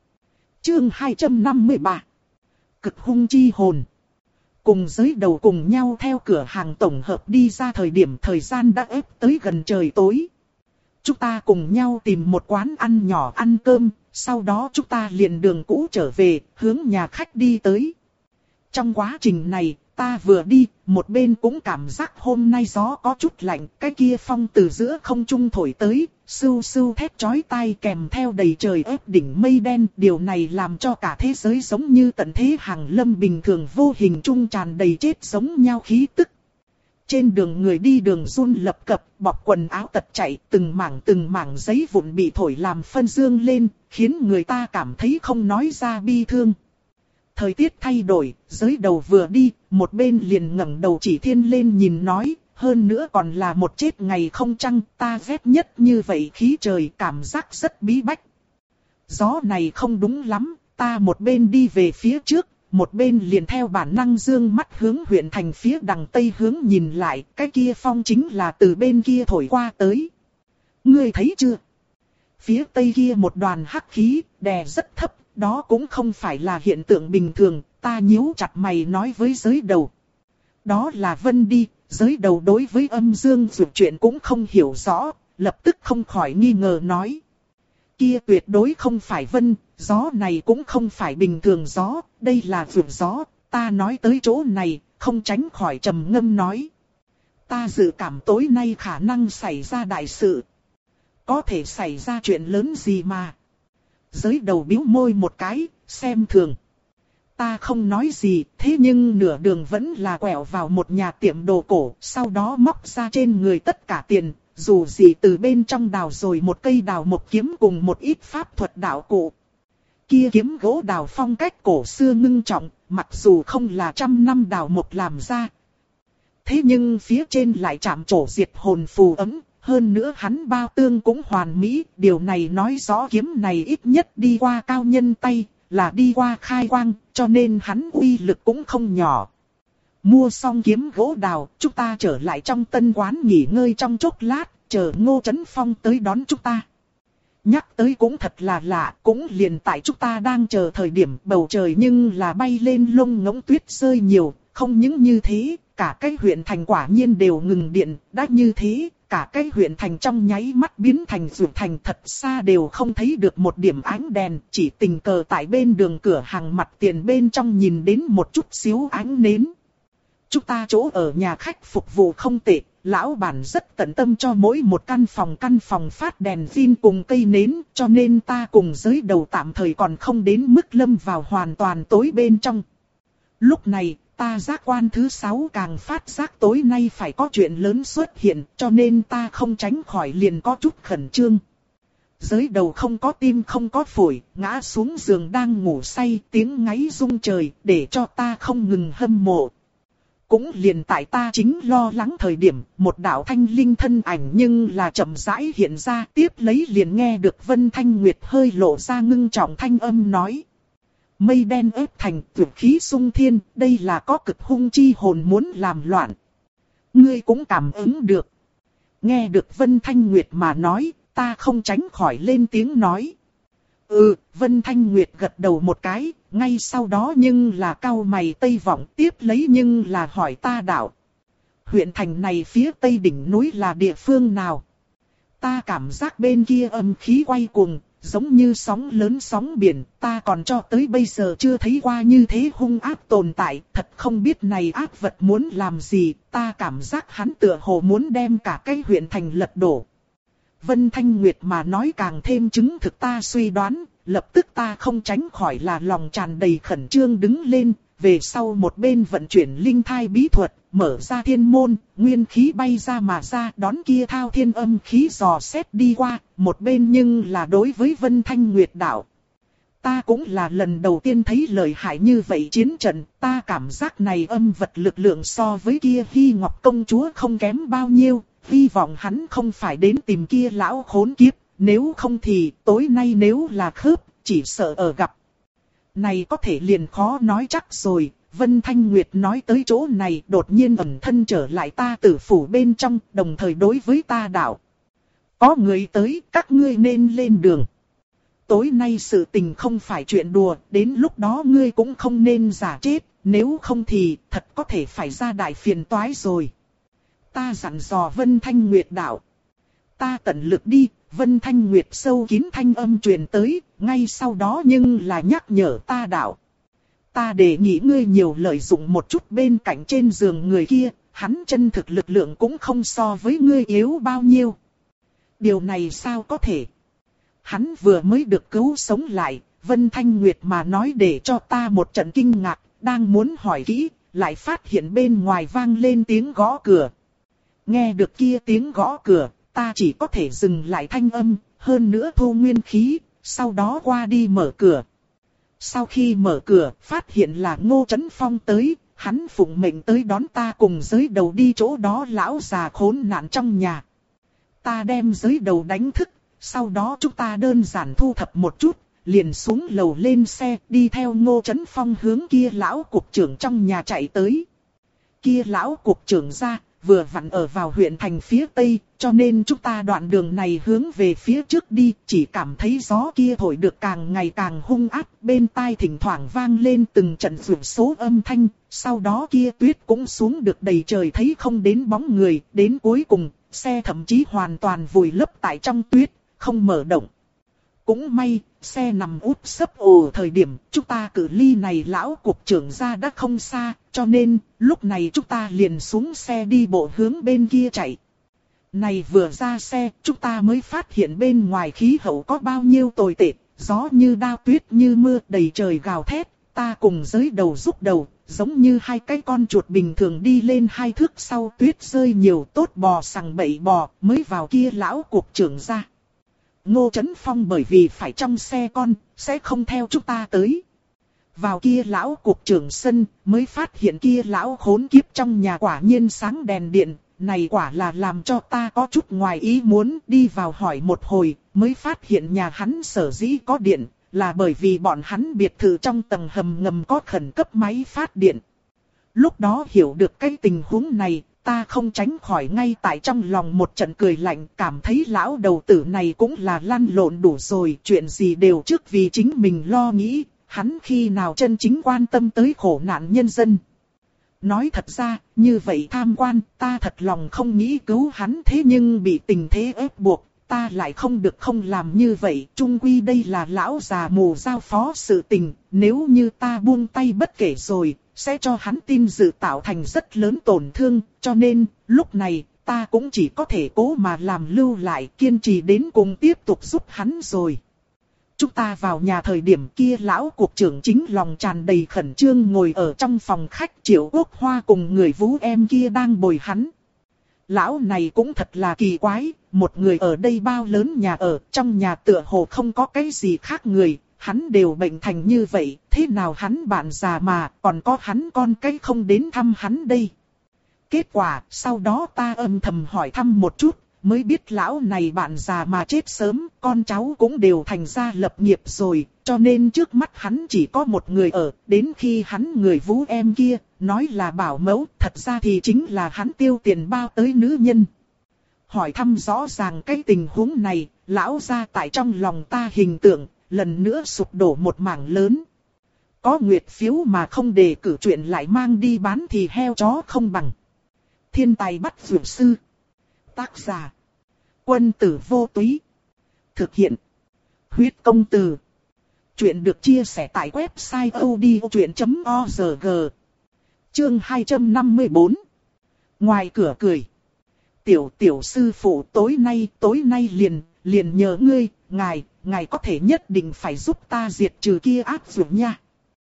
Chương hai trăm năm mươi ba. Cực hung chi hồn. Cùng giới đầu cùng nhau theo cửa hàng tổng hợp đi ra thời điểm thời gian đã ép tới gần trời tối. Chúng ta cùng nhau tìm một quán ăn nhỏ ăn cơm, sau đó chúng ta liền đường cũ trở về, hướng nhà khách đi tới. Trong quá trình này, ta vừa đi, một bên cũng cảm giác hôm nay gió có chút lạnh, cái kia phong từ giữa không trung thổi tới, sưu sưu thét chói tai kèm theo đầy trời ép đỉnh mây đen, điều này làm cho cả thế giới giống như tận thế hàng lâm bình thường vô hình trung tràn đầy chết giống nhau khí tức. Trên đường người đi đường run lập cập, bọc quần áo tật chạy, từng mảng từng mảng giấy vụn bị thổi làm phân dương lên, khiến người ta cảm thấy không nói ra bi thương. Thời tiết thay đổi, giới đầu vừa đi, một bên liền ngẩng đầu chỉ thiên lên nhìn nói, hơn nữa còn là một chết ngày không trăng, ta ghét nhất như vậy khí trời, cảm giác rất bí bách. Gió này không đúng lắm, ta một bên đi về phía trước, một bên liền theo bản năng dương mắt hướng huyện thành phía đằng tây hướng nhìn lại, cái kia phong chính là từ bên kia thổi qua tới. Ngươi thấy chưa? Phía tây kia một đoàn hắc khí, đè rất thấp, đó cũng không phải là hiện tượng bình thường, ta nhíu chặt mày nói với giới đầu. Đó là Vân đi, giới đầu đối với âm dương dược chuyện cũng không hiểu rõ, lập tức không khỏi nghi ngờ nói. Kia tuyệt đối không phải vân, gió này cũng không phải bình thường gió, đây là vượt gió. Ta nói tới chỗ này, không tránh khỏi trầm ngâm nói. Ta dự cảm tối nay khả năng xảy ra đại sự. Có thể xảy ra chuyện lớn gì mà. Giới đầu bĩu môi một cái, xem thường. Ta không nói gì, thế nhưng nửa đường vẫn là quẹo vào một nhà tiệm đồ cổ, sau đó móc ra trên người tất cả tiền, dù gì từ bên trong đào rồi một cây đào một kiếm cùng một ít pháp thuật đạo cụ. Kia kiếm gỗ đào phong cách cổ xưa ngưng trọng, mặc dù không là trăm năm đào một làm ra. Thế nhưng phía trên lại chạm trổ diệt hồn phù ấm, hơn nữa hắn bao tương cũng hoàn mỹ, điều này nói rõ kiếm này ít nhất đi qua cao nhân tay, là đi qua khai quang, cho nên hắn uy lực cũng không nhỏ. Mua xong kiếm gỗ đào, chúng ta trở lại trong tân quán nghỉ ngơi trong chốc lát, chờ Ngô Chấn Phong tới đón chúng ta. Nhắc tới cũng thật là lạ, cũng liền tại chúng ta đang chờ thời điểm bầu trời nhưng là bay lên lông ngỗng tuyết rơi nhiều, không những như thế, cả cái huyện thành quả nhiên đều ngừng điện, đã như thế, cả cái huyện thành trong nháy mắt biến thành ruột thành, thật xa đều không thấy được một điểm ánh đèn, chỉ tình cờ tại bên đường cửa hàng mặt tiền bên trong nhìn đến một chút xíu ánh nến. Chúng ta chỗ ở nhà khách phục vụ không tệ, lão bản rất tận tâm cho mỗi một căn phòng căn phòng phát đèn pin cùng cây nến, cho nên ta cùng giới đầu tạm thời còn không đến mức lâm vào hoàn toàn tối bên trong. Lúc này, ta giác quan thứ sáu càng phát giác tối nay phải có chuyện lớn xuất hiện, cho nên ta không tránh khỏi liền có chút khẩn trương. Giới đầu không có tim không có phổi, ngã xuống giường đang ngủ say, tiếng ngáy rung trời, để cho ta không ngừng hâm mộ. Cũng liền tại ta chính lo lắng thời điểm, một đạo thanh linh thân ảnh nhưng là chậm rãi hiện ra, tiếp lấy liền nghe được Vân Thanh Nguyệt hơi lộ ra ngưng trọng thanh âm nói. Mây đen ép thành tuyệt khí sung thiên, đây là có cực hung chi hồn muốn làm loạn. Ngươi cũng cảm ứng được. Nghe được Vân Thanh Nguyệt mà nói, ta không tránh khỏi lên tiếng nói. Ừ, Vân Thanh Nguyệt gật đầu một cái, ngay sau đó nhưng là cau mày tây vọng, tiếp lấy nhưng là hỏi ta đạo. Huyện thành này phía tây đỉnh núi là địa phương nào? Ta cảm giác bên kia âm khí quay cuồng, giống như sóng lớn sóng biển, ta còn cho tới bây giờ chưa thấy qua như thế hung ác tồn tại, thật không biết này ác vật muốn làm gì, ta cảm giác hắn tựa hồ muốn đem cả cái huyện thành lật đổ. Vân Thanh Nguyệt mà nói càng thêm chứng thực ta suy đoán, lập tức ta không tránh khỏi là lòng tràn đầy khẩn trương đứng lên, về sau một bên vận chuyển linh thai bí thuật, mở ra thiên môn, nguyên khí bay ra mà ra đón kia thao thiên âm khí dò xét đi qua, một bên nhưng là đối với Vân Thanh Nguyệt đạo. Ta cũng là lần đầu tiên thấy lợi hại như vậy chiến trận, ta cảm giác này âm vật lực lượng so với kia Hy Ngọc công chúa không kém bao nhiêu, hy vọng hắn không phải đến tìm kia lão khốn kiếp, nếu không thì tối nay nếu là khớp, chỉ sợ ở gặp. Này có thể liền khó nói chắc rồi. Vân Thanh Nguyệt nói tới chỗ này đột nhiên ẩn thân trở lại ta tử phủ bên trong, đồng thời đối với ta đạo. Có người tới, các ngươi nên lên đường. Tối nay sự tình không phải chuyện đùa, đến lúc đó ngươi cũng không nên giả chết, nếu không thì thật có thể phải ra đại phiền toái rồi. Ta dặn dò Vân Thanh Nguyệt đạo. Ta tận lực đi, Vân Thanh Nguyệt sâu kín thanh âm truyền tới, ngay sau đó nhưng là nhắc nhở ta đạo. Ta đề nghị ngươi nhiều lợi dụng một chút bên cạnh trên giường người kia, hắn chân thực lực lượng cũng không so với ngươi yếu bao nhiêu. Điều này sao có thể? Hắn vừa mới được cứu sống lại, Vân Thanh Nguyệt mà nói để cho ta một trận kinh ngạc, đang muốn hỏi kỹ, lại phát hiện bên ngoài vang lên tiếng gõ cửa. Nghe được kia tiếng gõ cửa, ta chỉ có thể dừng lại thanh âm, hơn nữa thu nguyên khí, sau đó qua đi mở cửa. Sau khi mở cửa, phát hiện là Ngô Chấn Phong tới, hắn phụng mệnh tới đón ta cùng giới đầu đi chỗ đó lão già khốn nạn trong nhà. Ta đem giới đầu đánh thức, sau đó chúng ta đơn giản thu thập một chút, liền xuống lầu lên xe, đi theo Ngô Chấn Phong hướng kia lão cục trưởng trong nhà chạy tới. Kia lão cục trưởng ra, vừa vặn ở vào huyện thành phía tây, cho nên chúng ta đoạn đường này hướng về phía trước đi, chỉ cảm thấy gió kia thổi được càng ngày càng hung ác, bên tai thỉnh thoảng vang lên từng trận rủa số âm thanh, sau đó kia tuyết cũng xuống được đầy trời thấy không đến bóng người, đến cuối cùng, xe thậm chí hoàn toàn vùi lấp tại trong tuyết, không mở động. Cũng may, xe nằm úp sấp ồ thời điểm chúng ta cự ly này lão cục trưởng ra đã không xa, cho nên lúc này chúng ta liền xuống xe đi bộ hướng bên kia chạy. Này vừa ra xe, chúng ta mới phát hiện bên ngoài khí hậu có bao nhiêu tồi tệ, gió như đao tuyết như mưa đầy trời gào thét, ta cùng giới đầu rút đầu, giống như hai cái con chuột bình thường đi lên hai thước sau tuyết rơi nhiều tốt bò sằng bậy bò, mới vào kia lão cục trưởng ra. Ngô Chấn Phong bởi vì phải trong xe con, sẽ không theo chúng ta tới. Vào kia lão cục trưởng sân, mới phát hiện kia lão khốn kiếp trong nhà quả nhiên sáng đèn điện, này quả là làm cho ta có chút ngoài ý muốn, đi vào hỏi một hồi, mới phát hiện nhà hắn sở dĩ có điện, là bởi vì bọn hắn biệt thự trong tầng hầm ngầm có khẩn cấp máy phát điện. Lúc đó hiểu được cái tình huống này, ta không tránh khỏi ngay tại trong lòng một trận cười lạnh, cảm thấy lão đầu tử này cũng là lăn lộn đủ rồi, chuyện gì đều trước vì chính mình lo nghĩ, hắn khi nào chân chính quan tâm tới khổ nạn nhân dân. Nói thật ra, như vậy tham quan, ta thật lòng không nghĩ cứu hắn, thế nhưng bị tình thế ép buộc, ta lại không được không làm như vậy, chung quy đây là lão già mù giao phó sự tình, nếu như ta buông tay bất kể rồi, sẽ cho hắn tin dự tạo thành rất lớn tổn thương, cho nên, lúc này, ta cũng chỉ có thể cố mà làm lưu lại, kiên trì đến cùng tiếp tục giúp hắn rồi. Chúng ta vào nhà thời điểm kia lão cục trưởng chính lòng tràn đầy khẩn trương ngồi ở trong phòng khách, Triệu Quốc Hoa cùng người vũ em kia đang bồi hắn. Lão này cũng thật là kỳ quái, một người ở đây bao lớn nhà ở, trong nhà tựa hồ không có cái gì khác người, hắn đều bệnh thành như vậy, thế nào hắn bạn già mà, còn có hắn con cái không đến thăm hắn đây. Kết quả, sau đó ta âm thầm hỏi thăm một chút, mới biết lão này bạn già mà chết sớm, con cháu cũng đều thành ra lập nghiệp rồi, cho nên trước mắt hắn chỉ có một người ở, đến khi hắn người vũ em kia, nói là bảo mẫu, thật ra thì chính là hắn tiêu tiền bao tới nữ nhân. Hỏi thăm rõ ràng cái tình huống này, lão ra tại trong lòng ta hình tượng, lần nữa sụp đổ một mảng lớn. Có nguyệt phiếu mà không đề cử chuyện lại mang đi bán thì heo chó không bằng. Thiên tài bắt dược sư. Tác giả. Quân tử vô túy. Thực hiện. Huyết công từ. Chuyện được chia sẻ tại website odchuyện chấm org. Chương hai trăm năm mươi tư. Ngoài cửa cười. Tiểu tiểu sư phụ tối nay, tối nay liền, liền nhờ ngươi, ngài, ngài có thể nhất định phải giúp ta diệt trừ kia ác dược nha.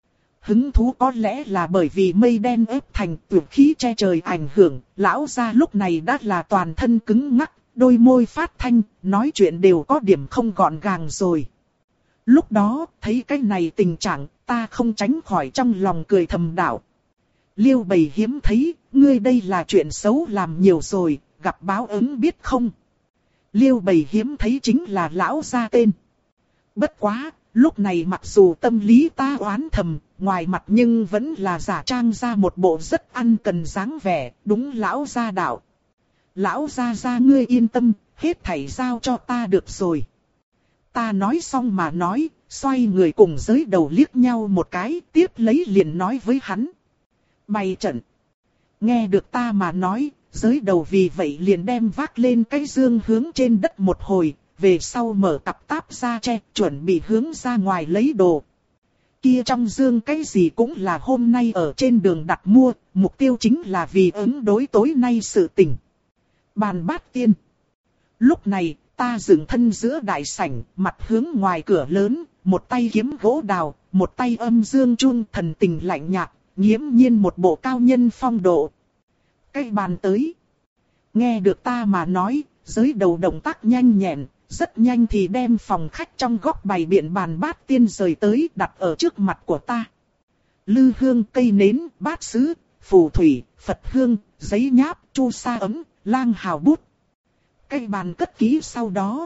Hứng thú có lẽ là bởi vì mây đen ép thành tuyệt khí che trời ảnh hưởng, lão gia lúc này đã là toàn thân cứng ngắc, đôi môi phát thanh, nói chuyện đều có điểm không gọn gàng rồi. Lúc đó, thấy cái này tình trạng, ta không tránh khỏi trong lòng cười thầm đạo. Liêu Bầy hiếm thấy, ngươi đây là chuyện xấu làm nhiều rồi, gặp báo ứng biết không? Liêu Bầy hiếm thấy chính là lão gia tên. Bất quá, lúc này mặc dù tâm lý ta oán thầm, ngoài mặt nhưng vẫn là giả trang ra một bộ rất ăn cần dáng vẻ, đúng lão gia đạo. Lão gia gia ngươi yên tâm, hết thảy giao cho ta được rồi. Ta nói xong mà nói, xoay người cùng giới đầu liếc nhau một cái, tiếp lấy liền nói với hắn. Bày trận. Nghe được ta mà nói, giới đầu vì vậy liền đem vác lên cái dương hướng trên đất một hồi, về sau mở cặp táp ra che, chuẩn bị hướng ra ngoài lấy đồ. Kia trong dương cái gì cũng là hôm nay ở trên đường đặt mua, mục tiêu chính là vì ứng đối tối nay sự tình. Bàn bát tiên. Lúc này, ta dựng thân giữa đại sảnh, mặt hướng ngoài cửa lớn, một tay kiếm gỗ đào, một tay âm dương chuông, thần tình lạnh nhạt, nghiễm nhiên một bộ cao nhân phong độ. Cái bàn tới. Nghe được ta mà nói, giới đầu động tác nhanh nhẹn, rất nhanh thì đem phòng khách trong góc bày biện bàn bát tiên rời tới đặt ở trước mặt của ta. Lư hương, cây nến, bát sứ, phù thủy, Phật hương, giấy nháp, chu sa ấm, lang hào bút. Cây bàn cất kỹ sau đó.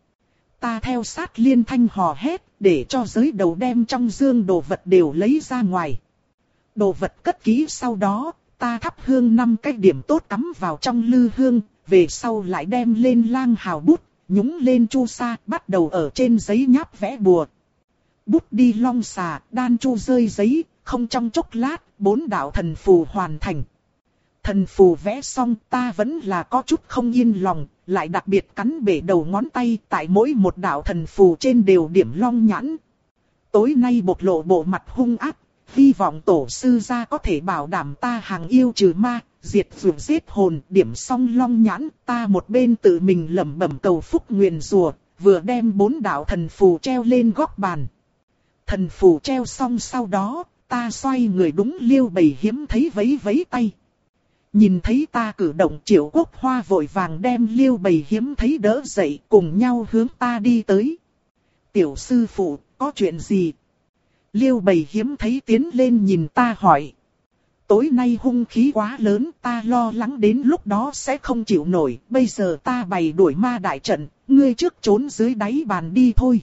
Ta theo sát liên thanh hò hét để cho giới đầu đem trong dương đồ vật đều lấy ra ngoài. Đồ vật cất kỹ sau đó, ta thắp hương năm cái điểm tốt cắm vào trong lư hương, về sau lại đem lên lang hào bút, nhúng lên chu sa, bắt đầu ở trên giấy nháp vẽ bùa. Bút đi long xà, đan chu rơi giấy, không trong chốc lát, bốn đạo thần phù hoàn thành. Thần phù vẽ xong ta vẫn là có chút không yên lòng, lại đặc biệt cắn bể đầu ngón tay, tại mỗi một đạo thần phù trên đều điểm long nhãn. Tối nay bộc lộ bộ mặt hung ác, hy vọng tổ sư gia có thể bảo đảm ta hàng yêu trừ ma, diệt vượt giết hồn. Điểm xong long nhãn, ta một bên tự mình lẩm bẩm cầu phúc nguyền rủa, vừa đem bốn đạo thần phù treo lên góc bàn. Thần phù treo xong sau đó, ta xoay người đúng Liêu Bầy hiếm thấy vấy vấy tay. Nhìn thấy ta cử động, Triệu Quốc Hoa vội vàng đem Liêu Bầy hiếm thấy đỡ dậy, cùng nhau hướng ta đi tới. Tiểu sư phụ, có chuyện gì? Liêu Bầy hiếm thấy tiến lên nhìn ta hỏi. Tối nay hung khí quá lớn, ta lo lắng đến lúc đó sẽ không chịu nổi. Bây giờ ta bày đuổi ma đại trận, ngươi trước trốn dưới đáy bàn đi thôi.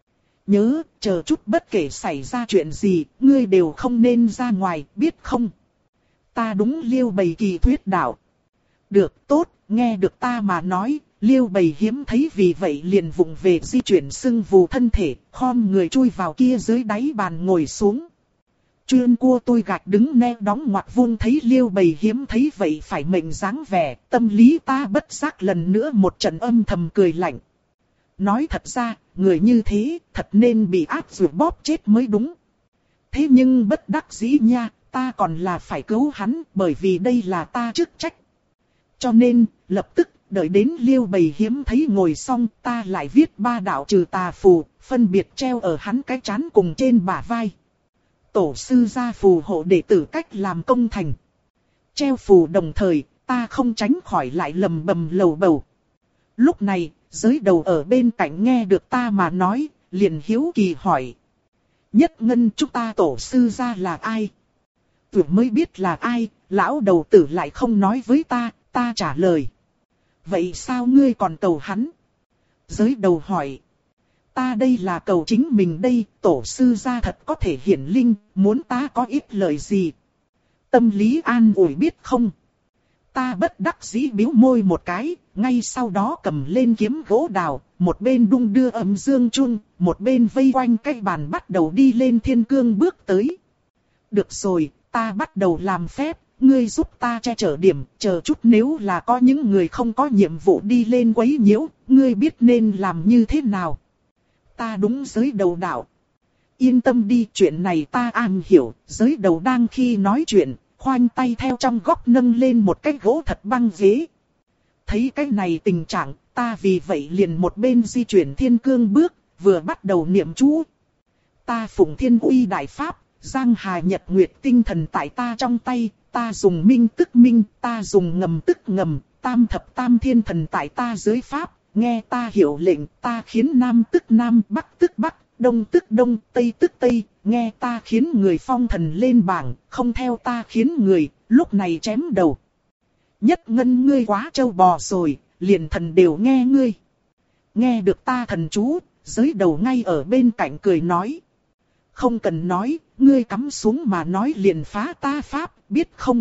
Nhớ, chờ chút bất kể xảy ra chuyện gì, ngươi đều không nên ra ngoài, biết không? Ta đúng Liêu Bầy kỳ thuyết đạo. Được, tốt, nghe được ta mà nói, Liêu Bầy hiếm thấy vì vậy liền vụng về di chuyển sưng vù thân thể, khom người chui vào kia dưới đáy bàn ngồi xuống. Chuyên cua tôi gạch đứng ne đóng ngoặt vuông thấy Liêu Bầy hiếm thấy vậy phải mệnh dáng vẻ, tâm lý ta bất giác lần nữa một trận âm thầm cười lạnh. Nói thật ra, người như thế, thật nên bị áp ruột bóp chết mới đúng. Thế nhưng bất đắc dĩ nha, ta còn là phải cứu hắn, bởi vì đây là ta chức trách. Cho nên, lập tức, đợi đến Liêu Bầy hiếm thấy ngồi xong, ta lại viết ba đạo trừ tà phù, phân biệt treo ở hắn cái trán cùng trên bả vai. Tổ sư gia phù hộ đệ tử cách làm công thành. Treo phù đồng thời, ta không tránh khỏi lại lầm bầm lầu bầu. Lúc này, giới đầu ở bên cạnh nghe được ta mà nói, liền hiếu kỳ hỏi. Nhất Ngân, chúng ta tổ sư gia là ai? Vừa mới biết là ai, lão đầu tử lại không nói với ta, ta trả lời. Vậy sao ngươi còn cầu hắn? Giới đầu hỏi. Ta đây là cầu chính mình đây, tổ sư gia thật có thể hiển linh, muốn ta có ít lời gì? Tâm lý an ủi biết không? Ta bất đắc dĩ bĩu môi một cái, ngay sau đó cầm lên kiếm gỗ đào, một bên đung đưa âm dương chung, một bên vây quanh cái bàn bắt đầu đi lên thiên cương bước tới. Được rồi, ta bắt đầu làm phép, ngươi giúp ta che chở điểm, chờ chút nếu là có những người không có nhiệm vụ đi lên quấy nhiễu, ngươi biết nên làm như thế nào. Ta đúng giới đầu đạo. Yên tâm đi, chuyện này ta am hiểu, giới đầu đang khi nói chuyện, khoanh tay theo trong góc nâng lên một cái gỗ thật băng ghế. Thấy cái này tình trạng, ta vì vậy liền một bên di chuyển thiên cương bước, vừa bắt đầu niệm chú. Ta phụng thiên uy đại pháp, giang hà nhật nguyệt tinh thần tại ta trong tay, ta dùng minh tức minh, ta dùng ngầm tức ngầm, tam thập tam thiên thần tại ta dưới pháp, nghe ta hiệu lệnh, ta khiến nam tức nam, bắc tức bắc, đông tức đông, tây tức tây, nghe ta khiến người phong thần lên bảng, không theo ta khiến người, lúc này chém đầu. Nhất Ngân, ngươi quá trâu bò rồi, liền thần đều nghe ngươi. Nghe được ta thần chú, giới đầu ngay ở bên cạnh cười nói. Không cần nói, ngươi cắm xuống mà nói liền phá ta pháp, biết không?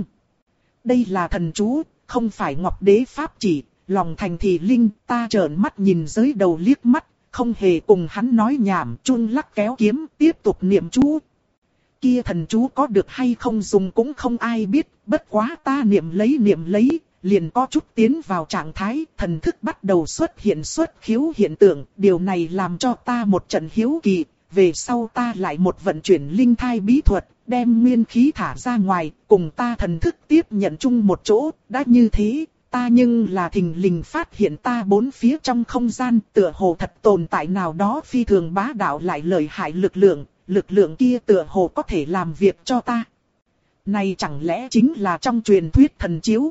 Đây là thần chú, không phải ngọc đế pháp chỉ, lòng thành thì linh. Ta trợn mắt nhìn giới đầu liếc mắt, không hề cùng hắn nói nhảm, chun lắc kéo kiếm, tiếp tục niệm chú. Kia thần chú có được hay không dùng cũng không ai biết, bất quá ta niệm lấy niệm lấy, liền có chút tiến vào trạng thái, thần thức bắt đầu xuất hiện xuất khiếu hiện tượng, điều này làm cho ta một trận hiếu kỳ. Về sau ta lại một vận chuyển linh thai bí thuật, đem nguyên khí thả ra ngoài, cùng ta thần thức tiếp nhận chung một chỗ. Đã như thế, ta nhưng là thình lình phát hiện ta bốn phía trong không gian, tựa hồ thật tồn tại nào đó phi thường bá đạo lại lợi hại lực lượng, lực lượng kia tựa hồ có thể làm việc cho ta. Này chẳng lẽ chính là trong truyền thuyết thần chiếu?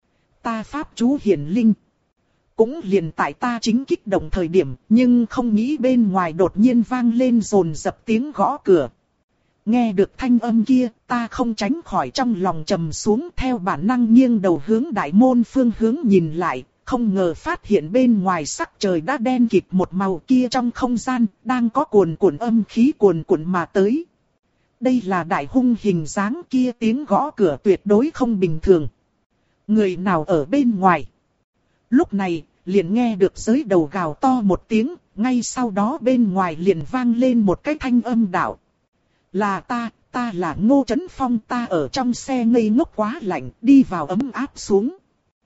Ta pháp chú hiển linh. Cũng liền tại ta chính kích động thời điểm, nhưng không nghĩ bên ngoài đột nhiên vang lên rồn rập tiếng gõ cửa. Nghe được thanh âm kia, ta không tránh khỏi trong lòng trầm xuống, theo bản năng nghiêng đầu hướng đại môn phương hướng nhìn lại, không ngờ phát hiện bên ngoài sắc trời đã đen kịt một màu, kia trong không gian, đang có cuồn cuộn âm khí cuồn cuộn mà tới. Đây là đại hung hình dáng, kia tiếng gõ cửa tuyệt đối không bình thường. Người nào ở bên ngoài? Lúc này, liền nghe được giới đầu gào to một tiếng, ngay sau đó bên ngoài liền vang lên một cái thanh âm đạo. Là ta, ta là Ngô Chấn Phong, ta ở trong xe ngây ngốc quá lạnh, đi vào ấm áp xuống.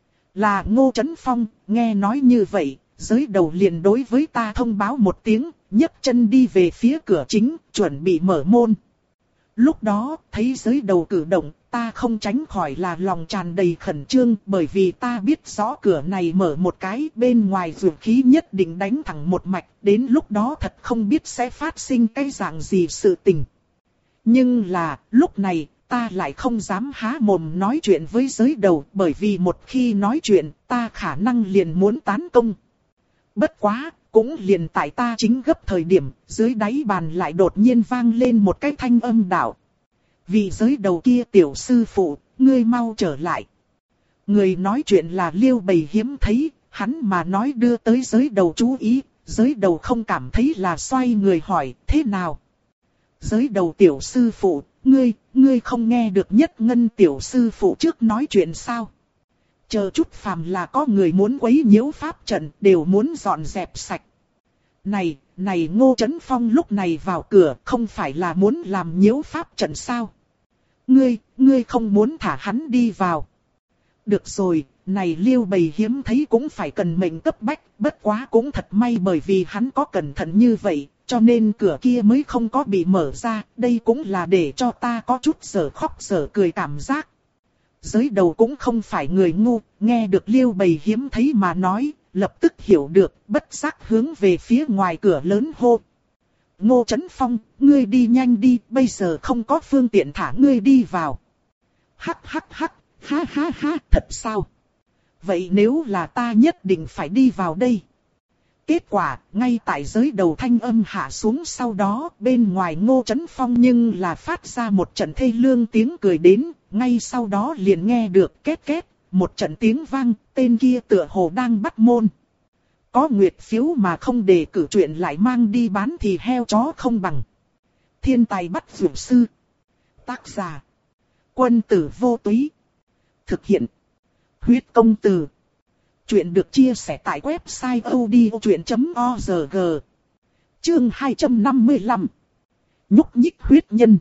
Là Ngô Chấn Phong, nghe nói như vậy, giới đầu liền đối với ta thông báo một tiếng, nhấc chân đi về phía cửa chính, chuẩn bị mở môn. Lúc đó, thấy giới đầu cử động, ta không tránh khỏi là lòng tràn đầy khẩn trương, bởi vì ta biết rõ cửa này mở một cái, bên ngoài dược khí nhất định đánh thẳng một mạch, đến lúc đó thật không biết sẽ phát sinh cái dạng gì sự tình. Nhưng là, lúc này, ta lại không dám há mồm nói chuyện với giới đầu, bởi vì một khi nói chuyện, ta khả năng liền muốn tán công. Bất quá, cũng liền tại ta chính gấp thời điểm, dưới đáy bàn lại đột nhiên vang lên một cái thanh âm đạo. Vị giới đầu kia tiểu sư phụ, ngươi mau trở lại. Người nói chuyện là Liêu Bầy hiếm thấy, hắn mà nói đưa tới giới đầu chú ý, giới đầu không cảm thấy là xoay người hỏi, thế nào? Giới đầu tiểu sư phụ, ngươi, ngươi không nghe được Nhất Ngân tiểu sư phụ trước nói chuyện sao? Chờ chút phàm là có người muốn quấy nhiễu pháp trận, đều muốn dọn dẹp sạch. Này, này Ngô Chấn Phong lúc này vào cửa, không phải là muốn làm nhiễu pháp trận sao? Ngươi, ngươi không muốn thả hắn đi vào. Được rồi, này Liêu Bầy hiếm thấy cũng phải cần mệnh cấp bách, bất quá cũng thật may bởi vì hắn có cẩn thận như vậy, cho nên cửa kia mới không có bị mở ra, đây cũng là để cho ta có chút sở khóc sở cười cảm giác. Giới đầu cũng không phải người ngu, nghe được Liêu Bầy hiếm thấy mà nói, lập tức hiểu được, bất giác hướng về phía ngoài cửa lớn hô. Ngô Chấn Phong, ngươi đi nhanh đi, bây giờ không có phương tiện thả ngươi đi vào. Hắc hắc hắc, ha ha ha, thật sao? Vậy nếu là ta nhất định phải đi vào đây. Kết quả, ngay tại giới đầu thanh âm hạ xuống sau đó, bên ngoài Ngô Chấn Phong nhưng là phát ra một trận thê lương tiếng cười đến, ngay sau đó liền nghe được két két, một trận tiếng vang, tên kia tựa hồ đang bắt môn. Có nguyệt phiếu mà không đề cử chuyện lại mang đi bán thì heo chó không bằng. Thiên tài bắt dược sư. Tác giả. Quân tử vô túy. Thực hiện. Huyết công từ. Chuyện được chia sẻ tại website odchuyện chấm org. Chương hai trăm năm mươi lăm. Nhúc nhích huyết nhân.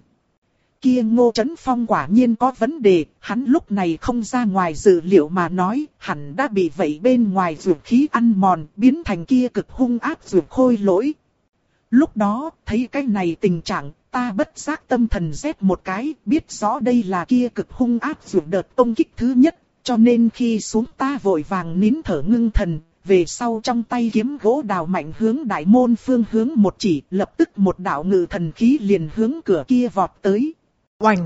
Kia Ngô Chấn Phong quả nhiên có vấn đề, hắn lúc này không ra ngoài dự liệu mà nói, hẳn đã bị vậy bên ngoài dược khí ăn mòn, biến thành kia cực hung ác dược khôi lỗi. Lúc đó, thấy cái này tình trạng, ta bất giác tâm thần rét một cái, biết rõ đây là kia cực hung ác dược đợt công kích thứ nhất, cho nên khi xuống ta vội vàng nín thở ngưng thần, về sau trong tay kiếm gỗ đào mạnh hướng đại môn phương hướng một chỉ, lập tức một đạo ngự thần khí liền hướng cửa kia vọt tới. Oành!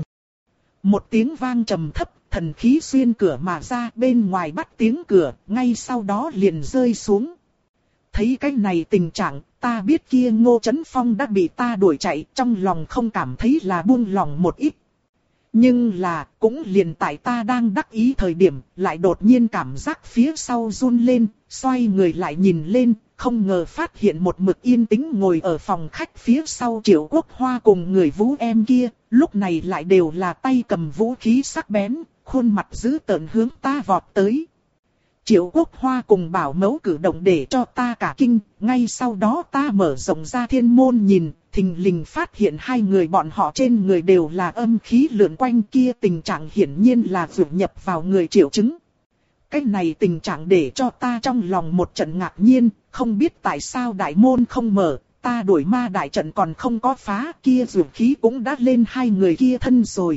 Một tiếng vang trầm thấp, thần khí xuyên cửa mà ra, bên ngoài bắt tiếng cửa, ngay sau đó liền rơi xuống. Thấy cái này tình trạng, ta biết kia Ngô Chấn Phong đã bị ta đuổi chạy, trong lòng không cảm thấy là buông lòng một ít. Nhưng là, cũng liền tại ta đang đắc ý thời điểm, lại đột nhiên cảm giác phía sau run lên, xoay người lại nhìn lên, không ngờ phát hiện một mực yên tĩnh ngồi ở phòng khách phía sau Triệu Quốc Hoa cùng người vũ em kia, lúc này lại đều là tay cầm vũ khí sắc bén, khuôn mặt dữ tợn hướng ta vọt tới. Triệu Quốc Hoa cùng bảo mẫu cử động để cho ta cả kinh, ngay sau đó ta mở rộng ra thiên môn nhìn, thình lình phát hiện hai người bọn họ trên người đều là âm khí lượn quanh kia, tình trạng hiển nhiên là vượt nhập vào người triệu chứng. Cái này tình trạng để cho ta trong lòng một trận ngạc nhiên, không biết tại sao đại môn không mở, ta đuổi ma đại trận còn không có phá, kia dược khí cũng đã lên hai người kia thân rồi.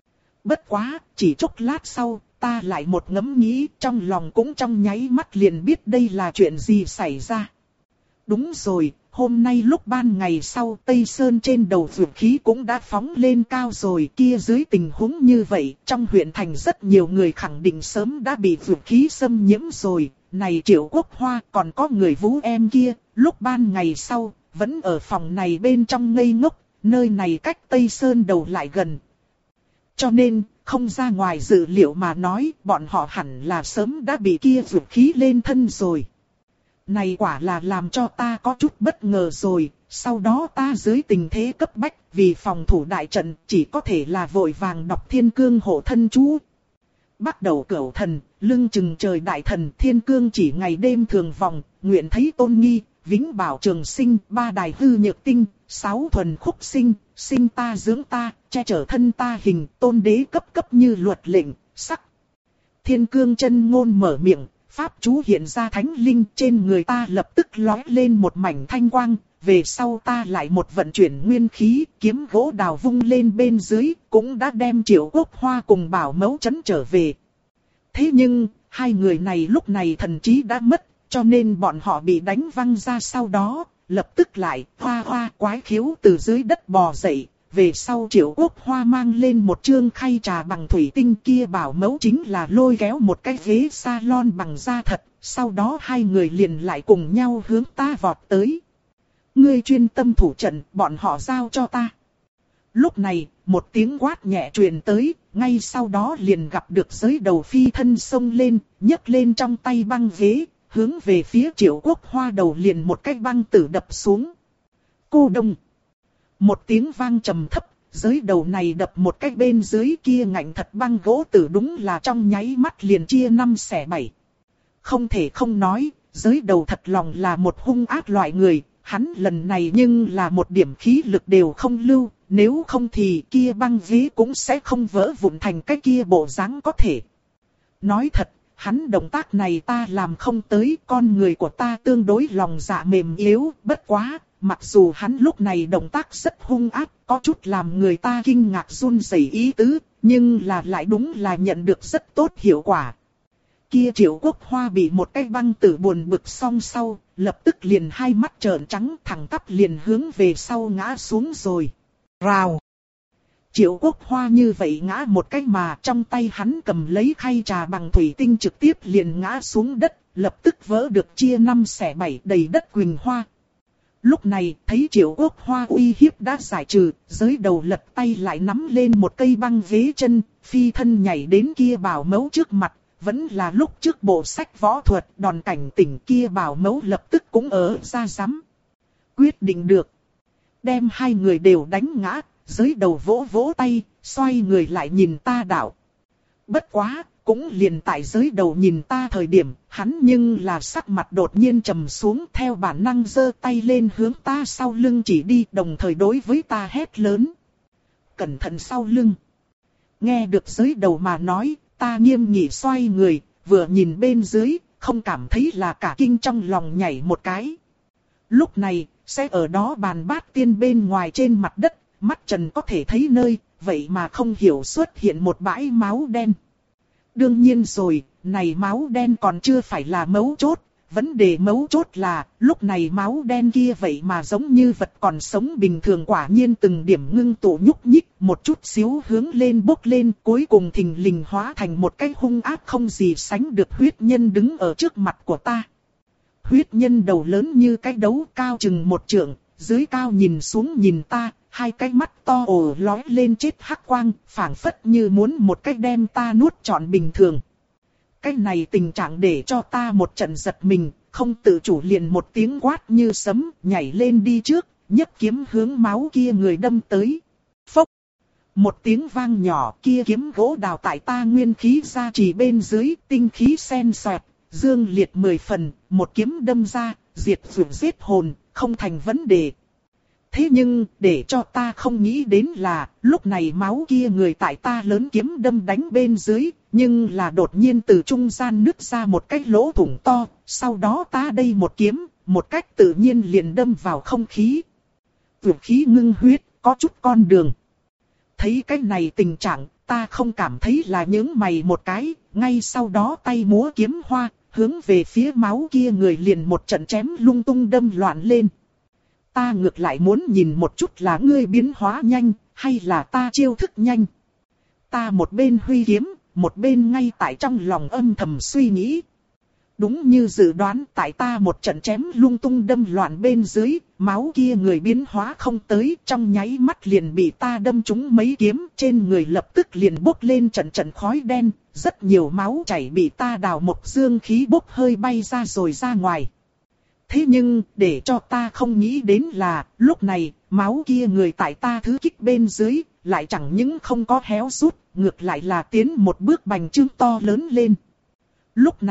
Bất quá, chỉ chốc lát sau, ta lại một ngẫm nghĩ, trong lòng cũng trong nháy mắt liền biết đây là chuyện gì xảy ra. Đúng rồi, hôm nay lúc ban ngày sau Tây Sơn trên đầu dược khí cũng đã phóng lên cao rồi, kia dưới tình huống như vậy, trong huyện thành rất nhiều người khẳng định sớm đã bị dược khí xâm nhiễm rồi. Này Triệu Quốc Hoa còn có người vũ em kia, lúc ban ngày sau, vẫn ở phòng này bên trong ngây ngốc, nơi này cách Tây Sơn đầu lại gần. Cho nên, không ra ngoài dự liệu mà nói, bọn họ hẳn là sớm đã bị kia dược khí lên thân rồi. Này quả là làm cho ta có chút bất ngờ rồi, sau đó ta dưới tình thế cấp bách, vì phòng thủ đại trận, chỉ có thể là vội vàng đọc thiên cương hộ thân chú. Bắt đầu cửu thần, lưng chừng trời đại thần, thiên cương chỉ ngày đêm thường vòng, nguyện thấy tôn nghi, vĩnh bảo trường sinh, ba đài hư nhược tinh, sáu thuần khúc sinh, sinh ta dưỡng ta, che chở thân ta hình, tôn đế cấp cấp như luật lệnh, sắc. Thiên cương chân ngôn mở miệng, pháp chú hiện ra thánh linh, trên người ta lập tức lóe lên một mảnh thanh quang, về sau ta lại một vận chuyển nguyên khí, kiếm gỗ đào vung lên bên dưới, cũng đã đem Triệu Quốc Hoa cùng Bảo Mẫu trấn trở về. Thế nhưng, hai người này lúc này thần trí đã mất, cho nên bọn họ bị đánh văng ra sau đó, lập tức lại hoa hoa quái khiếu từ dưới đất bò dậy. Về sau Triệu Quốc Hoa mang lên một chương khay trà bằng thủy tinh, kia Bảo Mẫu chính là lôi kéo một cái ghế salon bằng da thật, sau đó hai người liền lại cùng nhau hướng ta vọt tới. Ngươi chuyên tâm thủ trận, bọn họ giao cho ta. Lúc này, một tiếng quát nhẹ truyền tới, ngay sau đó liền gặp được giới đầu phi thân xông lên, nhấc lên trong tay băng ghế, hướng về phía Triệu Quốc Hoa đầu liền một cái băng tử đập xuống. Cô đông. Một tiếng vang trầm thấp, giới đầu này đập một cái bên dưới kia ngạnh thật băng gỗ tử đúng là trong nháy mắt liền chia năm xẻ bảy. Không thể không nói, giới đầu thật lòng là một hung ác loại người, hắn lần này nhưng là một điểm khí lực đều không lưu, nếu không thì kia băng ghế cũng sẽ không vỡ vụn thành cái kia bộ dáng có thể. Nói thật, hắn động tác này ta làm không tới, con người của ta tương đối lòng dạ mềm yếu, bất quá. Mặc dù hắn lúc này động tác rất hung ác, có chút làm người ta kinh ngạc run rẩy ý tứ, nhưng là lại đúng là nhận được rất tốt hiệu quả. Kia Triệu Quốc Hoa bị một cái băng tử buồn bực xong sau, lập tức liền hai mắt trợn trắng thẳng tắp liền hướng về sau ngã xuống rồi. Rào! Triệu Quốc Hoa như vậy ngã một cái mà trong tay hắn cầm lấy khay trà bằng thủy tinh trực tiếp liền ngã xuống đất, lập tức vỡ được chia năm xẻ bảy đầy đất quỳnh hoa. Lúc này, thấy Triệu Quốc Hoa uy hiếp đã giải trừ, giới đầu lật tay lại nắm lên một cây băng ghế chân, phi thân nhảy đến kia Bảo Mẫu trước mặt, vẫn là lúc trước bộ sách võ thuật đòn cảnh tỉnh kia Bảo Mẫu lập tức cũng ở ra rắm. Quyết định được. Đem hai người đều đánh ngã, giới đầu vỗ vỗ tay, xoay người lại nhìn ta đạo. Bất quá, cũng liền tại giới đầu nhìn ta thời điểm, hắn nhưng là sắc mặt đột nhiên trầm xuống theo bản năng giơ tay lên hướng ta sau lưng chỉ đi, đồng thời đối với ta hét lớn. Cẩn thận sau lưng. Nghe được giới đầu mà nói, ta nghiêm nghị xoay người, vừa nhìn bên dưới, không cảm thấy là cả kinh trong lòng nhảy một cái. Lúc này, sẽ ở đó bàn bát tiên bên ngoài trên mặt đất, mắt trần có thể thấy nơi, vậy mà không hiểu xuất hiện một bãi máu đen. Đương nhiên rồi, này máu đen còn chưa phải là mấu chốt, vấn đề mấu chốt là, lúc này máu đen kia vậy mà giống như vật còn sống bình thường, quả nhiên từng điểm ngưng tụ nhúc nhích, một chút xíu hướng lên bốc lên, cuối cùng thình lình hóa thành một cái hung ác không gì sánh được huyết nhân đứng ở trước mặt của ta. Huyết nhân đầu lớn như cái đấu cao chừng một trượng, dưới cao nhìn xuống nhìn ta, hai cái mắt to ồ lói lên chết hắc quang, phảng phất như muốn một cái đem ta nuốt trọn bình thường. Cái này tình trạng để cho ta một trận giật mình, không tự chủ liền một tiếng quát như sấm, nhảy lên đi trước, nhấc kiếm hướng máu kia người đâm tới. Phốc! Một tiếng vang nhỏ, kia kiếm gỗ đào tại ta nguyên khí ra chỉ bên dưới, tinh khí sen xoẹt, dương liệt mười phần, một kiếm đâm ra, diệt phượng giết hồn, không thành vấn đề. Thế nhưng, để cho ta không nghĩ đến là, lúc này máu kia người tại ta lớn kiếm đâm đánh bên dưới, nhưng là đột nhiên từ trung gian nứt ra một cái lỗ thủng to, sau đó ta đây một kiếm, một cách tự nhiên liền đâm vào không khí. Vượt khí ngưng huyết, có chút con đường. Thấy cái này tình trạng, ta không cảm thấy là những mày một cái, ngay sau đó tay múa kiếm hoa, hướng về phía máu kia người liền một trận chém lung tung đâm loạn lên. Ta ngược lại muốn nhìn một chút là ngươi biến hóa nhanh, hay là ta chiêu thức nhanh. Ta một bên huy kiếm, một bên ngay tại trong lòng âm thầm suy nghĩ. Đúng như dự đoán, tại ta một trận chém lung tung đâm loạn bên dưới, máu kia người biến hóa không tới, trong nháy mắt liền bị ta đâm trúng mấy kiếm, trên người lập tức liền bốc lên trận trận khói đen, rất nhiều máu chảy bị ta đào một dương khí bốc hơi bay ra rồi ra ngoài. Thế nhưng, để cho ta không nghĩ đến là, lúc này, máu kia người tại ta thứ kích bên dưới, lại chẳng những không có héo rút, ngược lại là tiến một bước bành trướng to lớn lên. Lúc này,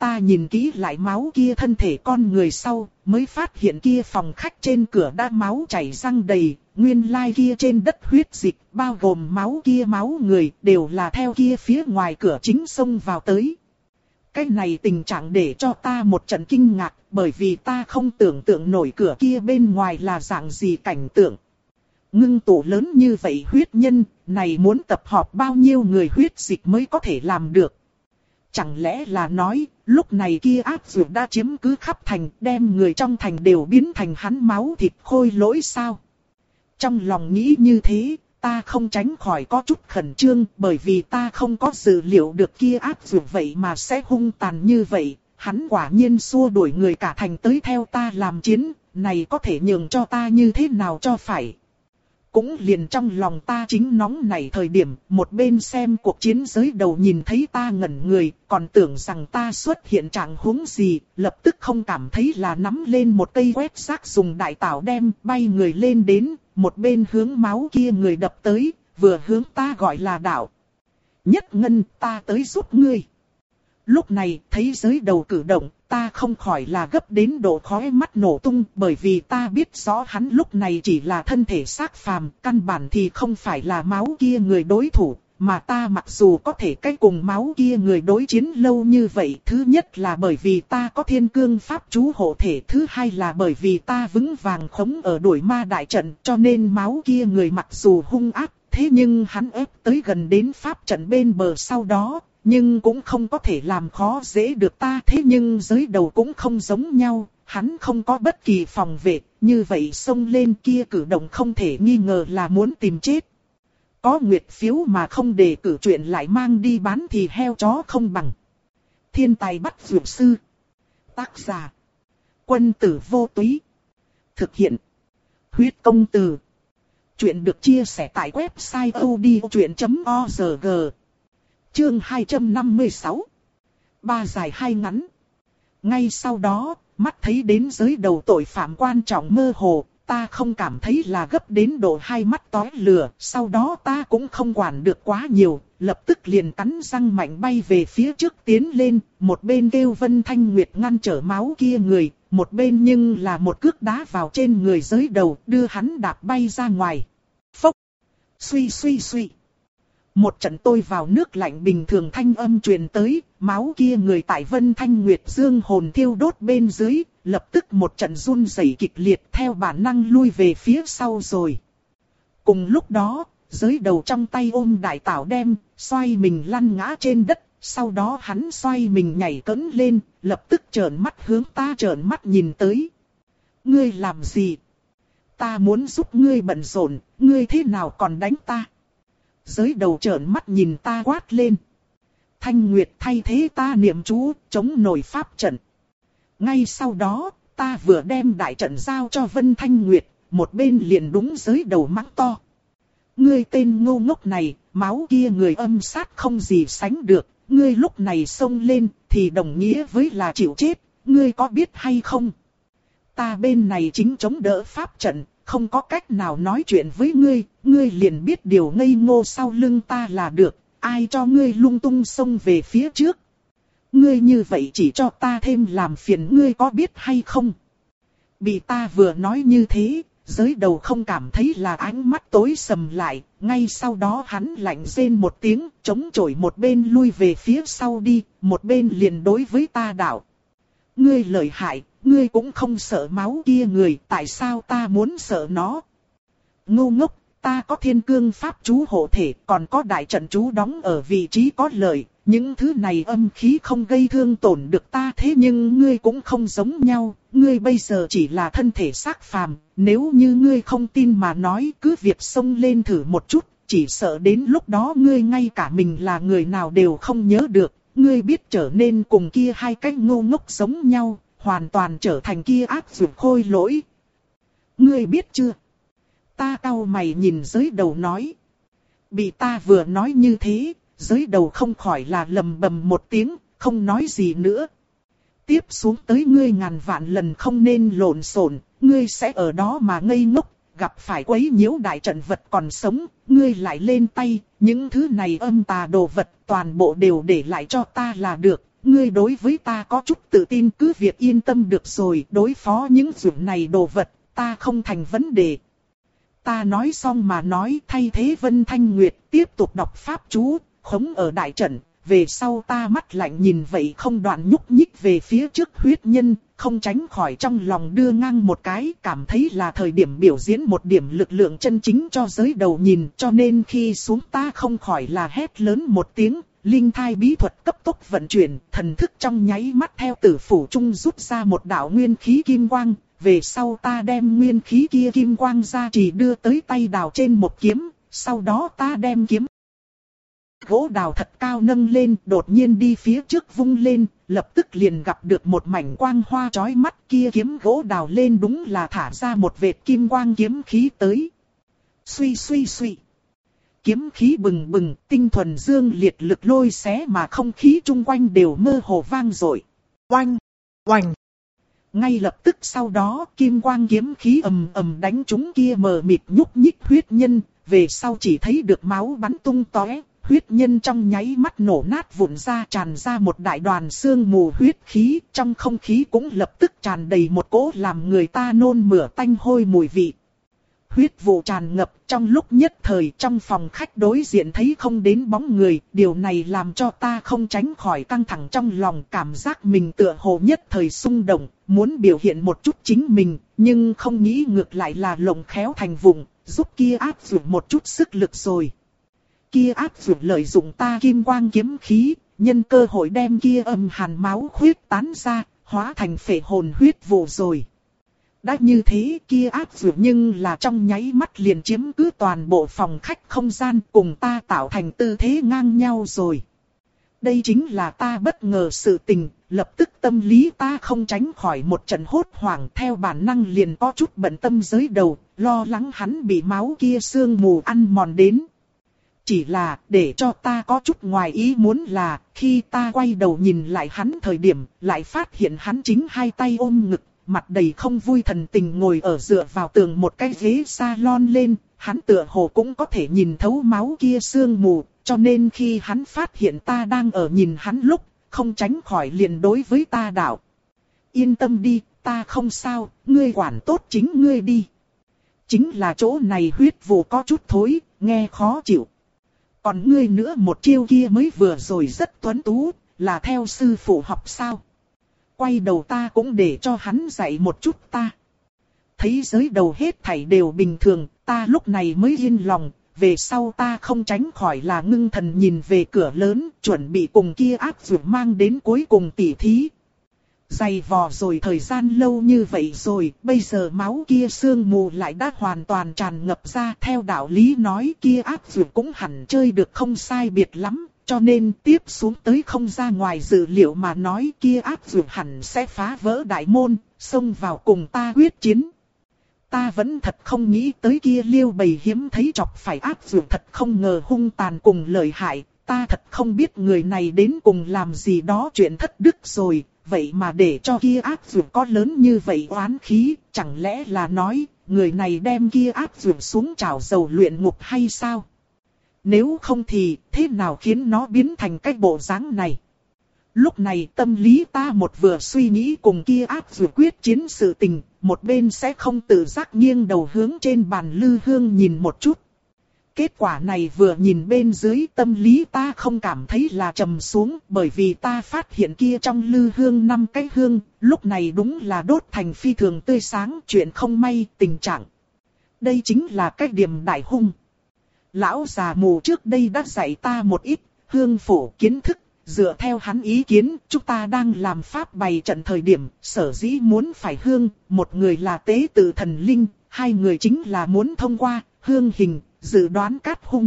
ta nhìn kỹ lại máu kia thân thể con người sau, mới phát hiện kia phòng khách trên cửa đã máu chảy răng đầy, nguyên lai kia trên đất huyết dịch, bao gồm máu kia máu người, đều là theo kia phía ngoài cửa chính xông vào tới. Cái này tình trạng để cho ta một trận kinh ngạc, bởi vì ta không tưởng tượng nổi cửa kia bên ngoài là dạng gì cảnh tượng. Ngưng tụ lớn như vậy huyết nhân, này muốn tập hợp bao nhiêu người huyết dịch mới có thể làm được. Chẳng lẽ là nói, lúc này kia ác dược đã chiếm cứ khắp thành, đem người trong thành đều biến thành hắn máu thịt khôi lỗi sao? Trong lòng nghĩ như thế, ta không tránh khỏi có chút khẩn trương, bởi vì ta không có dự liệu được kia ác dược vậy mà sẽ hung tàn như vậy. Hắn quả nhiên xua đuổi người cả thành tới theo ta làm chiến, này có thể nhường cho ta như thế nào cho phải. Cũng liền trong lòng ta chính nóng này thời điểm, một bên xem cuộc chiến giới đầu nhìn thấy ta ngẩn người, còn tưởng rằng ta xuất hiện trạng huống gì, lập tức không cảm thấy là nắm lên một cây quét rác dùng đại tảo đem bay người lên đến, một bên hướng máu kia người đập tới, vừa hướng ta gọi là đạo. Nhất Ngân, ta tới giúp ngươi. Lúc này, thấy giới đầu cử động, ta không khỏi là gấp đến độ khóe mắt nổ tung, bởi vì ta biết rõ hắn lúc này chỉ là thân thể xác phàm, căn bản thì không phải là máu kia người đối thủ, mà ta mặc dù có thể cách cùng máu kia người đối chiến lâu như vậy, thứ nhất là bởi vì ta có thiên cương pháp chú hộ thể, thứ hai là bởi vì ta vững vàng khống ở đuổi ma đại trận, cho nên máu kia người mặc dù hung ác, thế nhưng hắn ép tới gần đến pháp trận bên bờ sau đó. Nhưng cũng không có thể làm khó dễ được ta, thế nhưng giới đầu cũng không giống nhau, hắn không có bất kỳ phòng vệ, như vậy xông lên kia cử động không thể nghi ngờ là muốn tìm chết. Có nguyệt phiếu mà không đề cử chuyện lại mang đi bán thì heo chó không bằng. Thiên tài bắt dược sư. Tác giả. Quân tử vô túy. Thực hiện. Huyết công từ. Chuyện được chia sẻ tại website odchuyện chấm org. Chương hai trăm năm mươi sáu. Ba dài hai ngắn. Ngay sau đó, mắt thấy đến giới đầu tội phạm quan trọng mơ hồ, ta không cảm thấy là gấp đến độ hai mắt tóe lửa. Sau đó ta cũng không quản được quá nhiều, lập tức liền cắn răng mạnh bay về phía trước tiến lên. Một bên kêu Vân Thanh Nguyệt ngăn trở máu kia người, một bên nhưng là một cước đá vào trên người giới đầu, đưa hắn đạp bay ra ngoài. Phốc! Suy suy suy! Một trận tôi vào nước lạnh bình thường thanh âm truyền tới, máu kia người tại Vân Thanh Nguyệt dương hồn thiêu đốt bên dưới, lập tức một trận run rẩy kịch liệt theo bản năng lui về phía sau rồi. Cùng lúc đó, giới đầu trong tay ôm đại tảo đem, xoay mình lăn ngã trên đất, sau đó hắn xoay mình nhảy cẫng lên, lập tức trợn mắt hướng ta trợn mắt nhìn tới. Ngươi làm gì? Ta muốn giúp ngươi bận rộn, ngươi thế nào còn đánh ta? Giới đầu trợn mắt nhìn ta quát lên. Thanh Nguyệt thay thế ta niệm chú, chống nổi pháp trận. Ngay sau đó, ta vừa đem đại trận giao cho Vân Thanh Nguyệt, một bên liền đúng giới đầu mắng to. Ngươi tên ngu ngốc này, máu kia người âm sát không gì sánh được, ngươi lúc này xông lên, thì đồng nghĩa với là chịu chết, ngươi có biết hay không? Ta bên này chính chống đỡ pháp trận. Không có cách nào nói chuyện với ngươi, ngươi liền biết điều ngây ngô sau lưng ta là được, ai cho ngươi lung tung xông về phía trước. Ngươi như vậy chỉ cho ta thêm làm phiền, ngươi có biết hay không? Bị ta vừa nói như thế, giới đầu không cảm thấy là ánh mắt tối sầm lại, ngay sau đó hắn lạnh rên một tiếng, chống chổi một bên lui về phía sau đi, một bên liền đối với ta đạo. Ngươi lợi hại. Ngươi cũng không sợ máu kia người, tại sao ta muốn sợ nó? Ngu ngốc, ta có thiên cương pháp chú hộ thể, còn có đại trận chú đóng ở vị trí có lợi. Những thứ này âm khí không gây thương tổn được ta, thế nhưng ngươi cũng không giống nhau. Ngươi bây giờ chỉ là thân thể xác phàm, nếu như ngươi không tin mà nói cứ việc xông lên thử một chút. Chỉ sợ đến lúc đó ngươi ngay cả mình là người nào đều không nhớ được. Ngươi biết trở nên cùng kia hai cái ngu ngốc giống nhau. Hoàn toàn trở thành kia ác dược khôi lỗi. Ngươi biết chưa? Ta cau mày nhìn giới đầu nói. Bị ta vừa nói như thế, giới đầu không khỏi là lầm bầm một tiếng, không nói gì nữa. Tiếp xuống tới ngươi ngàn vạn lần không nên lộn xộn, ngươi sẽ ở đó mà ngây ngốc, gặp phải quấy nhiễu đại trận vật còn sống, ngươi lại lên tay, những thứ này âm tà đồ vật toàn bộ đều để lại cho ta là được. ngươi đối với ta có chút tự tin cứ việc yên tâm được rồi, đối phó những dụng này đồ vật, ta không thành vấn đề. Ta nói xong mà nói, thay thế Vân Thanh Nguyệt tiếp tục đọc pháp chú, khống ở đại trận. Về sau ta mắt lạnh nhìn vậy không đoạn nhúc nhích về phía trước huyết nhân, không tránh khỏi trong lòng đưa ngang một cái, cảm thấy là thời điểm biểu diễn một điểm lực lượng chân chính cho giới đầu nhìn, cho nên khi xuống ta không khỏi là hét lớn một tiếng, linh thai bí thuật cấp tốc vận chuyển, thần thức trong nháy mắt theo tử phủ trung rút ra một đạo nguyên khí kim quang, về sau ta đem nguyên khí kia kim quang ra chỉ đưa tới tay đào trên một kiếm, sau đó ta đem kiếm gỗ đào thật cao nâng lên, đột nhiên đi phía trước vung lên, lập tức liền gặp được một mảnh quang hoa chói mắt, kia kiếm gỗ đào lên đúng là thả ra một vệt kim quang kiếm khí tới. Suy suy suy. Kiếm khí bừng bừng, tinh thuần dương liệt lực lôi xé mà không khí chung quanh đều mơ hồ vang dội. Oanh, oanh. Ngay lập tức sau đó, kim quang kiếm khí ầm ầm đánh trúng kia mờ mịt nhúc nhích huyết nhân, về sau chỉ thấy được máu bắn tung tóe. Huyết nhân trong nháy mắt nổ nát vụn ra, tràn ra một đại đoàn sương mù huyết khí, trong không khí cũng lập tức tràn đầy một cỗ làm người ta nôn mửa tanh hôi mùi vị. Huyết vụ tràn ngập, trong lúc nhất thời trong phòng khách đối diện thấy không đến bóng người, điều này làm cho ta không tránh khỏi căng thẳng trong lòng, cảm giác mình tựa hồ nhất thời xung động, muốn biểu hiện một chút chính mình, nhưng không nghĩ ngược lại là lồng khéo thành vùng, giúp kia áp dụng một chút sức lực rồi. Kia áp dụng lợi dụng ta kim quang kiếm khí, nhân cơ hội đem kia âm hàn máu huyết tán ra, hóa thành phệ hồn huyết vụ rồi. Đã như thế kia áp dụng nhưng là trong nháy mắt liền chiếm cứ toàn bộ phòng khách không gian, cùng ta tạo thành tư thế ngang nhau rồi. Đây chính là ta bất ngờ sự tình, lập tức tâm lý ta không tránh khỏi một trận hốt hoảng, theo bản năng liền có chút bận tâm giới đầu, lo lắng hắn bị máu kia sương mù ăn mòn đến. Chỉ là, để cho ta có chút ngoài ý muốn là, khi ta quay đầu nhìn lại hắn thời điểm, lại phát hiện hắn chính hai tay ôm ngực, mặt đầy không vui thần tình ngồi ở dựa vào tường một cái ghế salon lên, hắn tựa hồ cũng có thể nhìn thấu máu kia sương mù, cho nên khi hắn phát hiện ta đang ở nhìn hắn lúc, không tránh khỏi liền đối với ta đạo. Yên tâm đi, ta không sao, ngươi quản tốt chính ngươi đi. Chính là chỗ này huyết vụ có chút thối, nghe khó chịu. Còn ngươi nữa một chiêu kia mới vừa rồi rất tuấn tú, là theo sư phụ học sao? Quay đầu ta cũng để cho hắn dạy một chút ta. Thấy giới đầu hết thảy đều bình thường, ta lúc này mới yên lòng, về sau ta không tránh khỏi là ngưng thần nhìn về cửa lớn, chuẩn bị cùng kia áp dụng mang đến cuối cùng tỉ thí. Dày vò rồi thời gian lâu như vậy rồi, bây giờ máu kia sương mù lại đã hoàn toàn tràn ngập ra. Theo đạo lý nói kia áp dụng cũng hẳn chơi được không sai biệt lắm, cho nên tiếp xuống tới không ra ngoài dự liệu mà nói kia áp dụng hẳn sẽ phá vỡ đại môn, xông vào cùng ta quyết chiến. Ta vẫn thật không nghĩ tới kia Liêu Bầy hiếm thấy chọc phải áp dụng thật không ngờ hung tàn cùng lợi hại, ta thật không biết người này đến cùng làm gì đó chuyện thất đức rồi. Vậy mà để cho kia áp dụng có lớn như vậy oán khí, chẳng lẽ là nói, người này đem kia áp dụng xuống chảo dầu luyện ngục hay sao? Nếu không thì, thế nào khiến nó biến thành cái bộ dáng này? Lúc này tâm lý ta một vừa suy nghĩ cùng kia áp dụng quyết chiến sự tình, một bên sẽ không tự giác nghiêng đầu hướng trên bàn lư hương nhìn một chút. Kết quả này vừa nhìn bên dưới tâm lý ta không cảm thấy là trầm xuống, bởi vì ta phát hiện kia trong lư hương năm cái hương, lúc này đúng là đốt thành phi thường tươi sáng, chuyện không may tình trạng. Đây chính là cái điểm đại hung. Lão già mù trước đây đã dạy ta một ít hương phổ kiến thức, dựa theo hắn ý kiến, chúng ta đang làm pháp bày trận thời điểm, sở dĩ muốn phải hương, một người là tế tự thần linh, hai người chính là muốn thông qua hương hình dự đoán cát hung.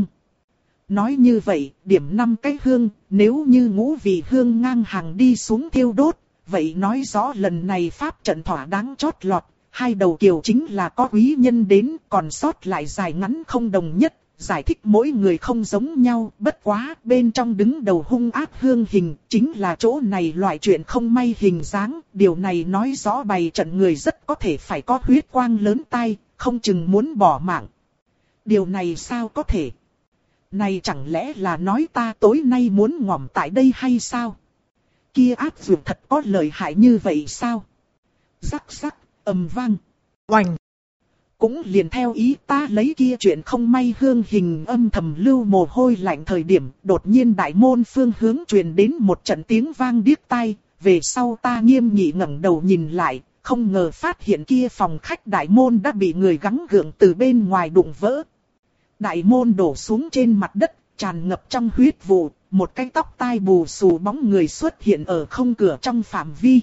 Nói như vậy, điểm năm cái hương, nếu như ngũ vị hương ngang hàng đi xuống thiêu đốt, vậy nói rõ lần này pháp trận thỏa đáng chót lọt, hai đầu kiều chính là có quý nhân đến, còn sót lại dài ngắn không đồng nhất, giải thích mỗi người không giống nhau, bất quá bên trong đứng đầu hung ác hương hình, chính là chỗ này loại chuyện không may hình dáng, điều này nói rõ bày trận người rất có thể phải có huyết quang lớn tai, không chừng muốn bỏ mạng. Điều này sao có thể? Này chẳng lẽ là nói ta tối nay muốn ngỏm tại đây hay sao? kia áp dụng thật có lợi hại như vậy sao? Rắc rắc, ầm vang, oành. Cũng liền theo ý ta lấy kia chuyện không may hương hình âm thầm lưu mồ hôi lạnh thời điểm, đột nhiên đại môn phương hướng truyền đến một trận tiếng vang điếc tai, về sau ta nghiêm nghị ngẩng đầu nhìn lại, không ngờ phát hiện kia phòng khách đại môn đã bị người gắng gượng từ bên ngoài đụng vỡ. Đại môn đổ xuống trên mặt đất, tràn ngập trong huyết vụ, một cái tóc tai bù xù bóng người xuất hiện ở không cửa trong phạm vi.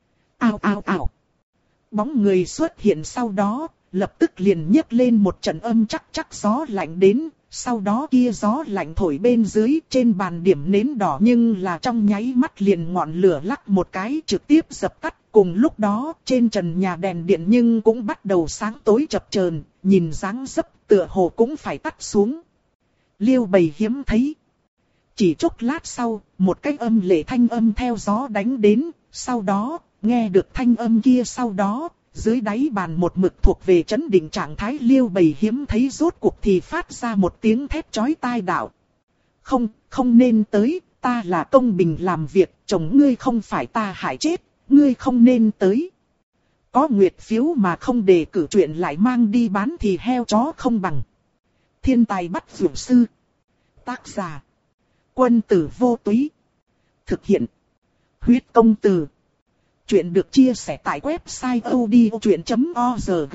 Ao ao ao. Bóng người xuất hiện sau đó, lập tức liền nhấc lên một trận âm chắc chắc gió lạnh đến, sau đó kia gió lạnh thổi bên dưới trên bàn điểm nến đỏ nhưng là trong nháy mắt liền ngọn lửa lắc một cái trực tiếp dập tắt. Cùng lúc đó trên trần nhà đèn điện nhưng cũng bắt đầu sáng tối chập chờn, nhìn dáng dấp tựa hồ cũng phải tắt xuống. Liêu Bầy hiếm thấy. Chỉ chốc lát sau, một cái âm lệ thanh âm theo gió đánh đến, sau đó, nghe được thanh âm kia sau đó, dưới đáy bàn một mực thuộc về trấn định trạng thái Liêu Bầy hiếm thấy rốt cuộc thì phát ra một tiếng thét chói tai đạo. Không, không nên tới, ta là công bình làm việc, chồng ngươi không phải ta hại chết, ngươi không nên tới. Có nguyệt phiếu mà không đề cử chuyện lại mang đi bán thì heo chó không bằng. Thiên tài bắt dược sư. Tác giả. Quân tử vô túy. Thực hiện. Huyết công từ. Chuyện được chia sẻ tại website odchuyện chấm org.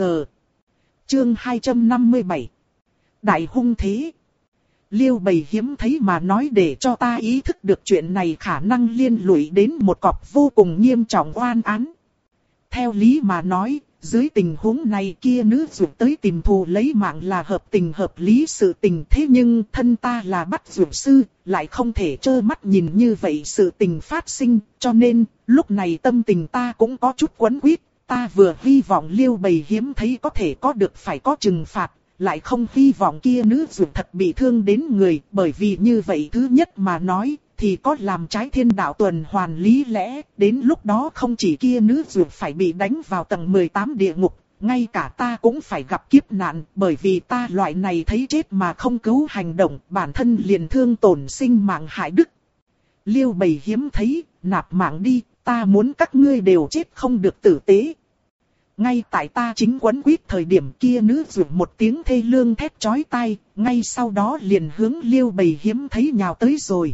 Chương hai trăm năm mươi bảy. Đại hung thế. Liêu Bầy hiếm thấy mà nói để cho ta ý thức được chuyện này khả năng liên lụy đến một cọc vô cùng nghiêm trọng oan án. Theo lý mà nói, dưới tình huống này kia nữ dược tới tìm thù lấy mạng là hợp tình hợp lý sự tình, thế nhưng thân ta là bắt dược sư, lại không thể trơ mắt nhìn như vậy sự tình phát sinh, cho nên lúc này tâm tình ta cũng có chút quấn quýt. Ta vừa hy vọng Liêu Bầy hiếm thấy có thể có được phải có trừng phạt, lại không hy vọng kia nữ dược thật bị thương đến người, bởi vì như vậy thứ nhất mà nói, thì có làm trái thiên đạo tuần hoàn lý lẽ, đến lúc đó không chỉ kia nữ dược phải bị đánh vào tầng mười tám địa ngục, ngay cả ta cũng phải gặp kiếp nạn, bởi vì ta loại này thấy chết mà không cứu hành động, bản thân liền thương tổn sinh mạng hại đức. Liêu Bầy hiếm thấy, nạp mạng đi, ta muốn các ngươi đều chết không được tử tế. Ngay tại ta chính quấn quýt thời điểm kia nữ dược một tiếng thê lương thét chói tai, ngay sau đó liền hướng Liêu Bầy hiếm thấy nhào tới rồi.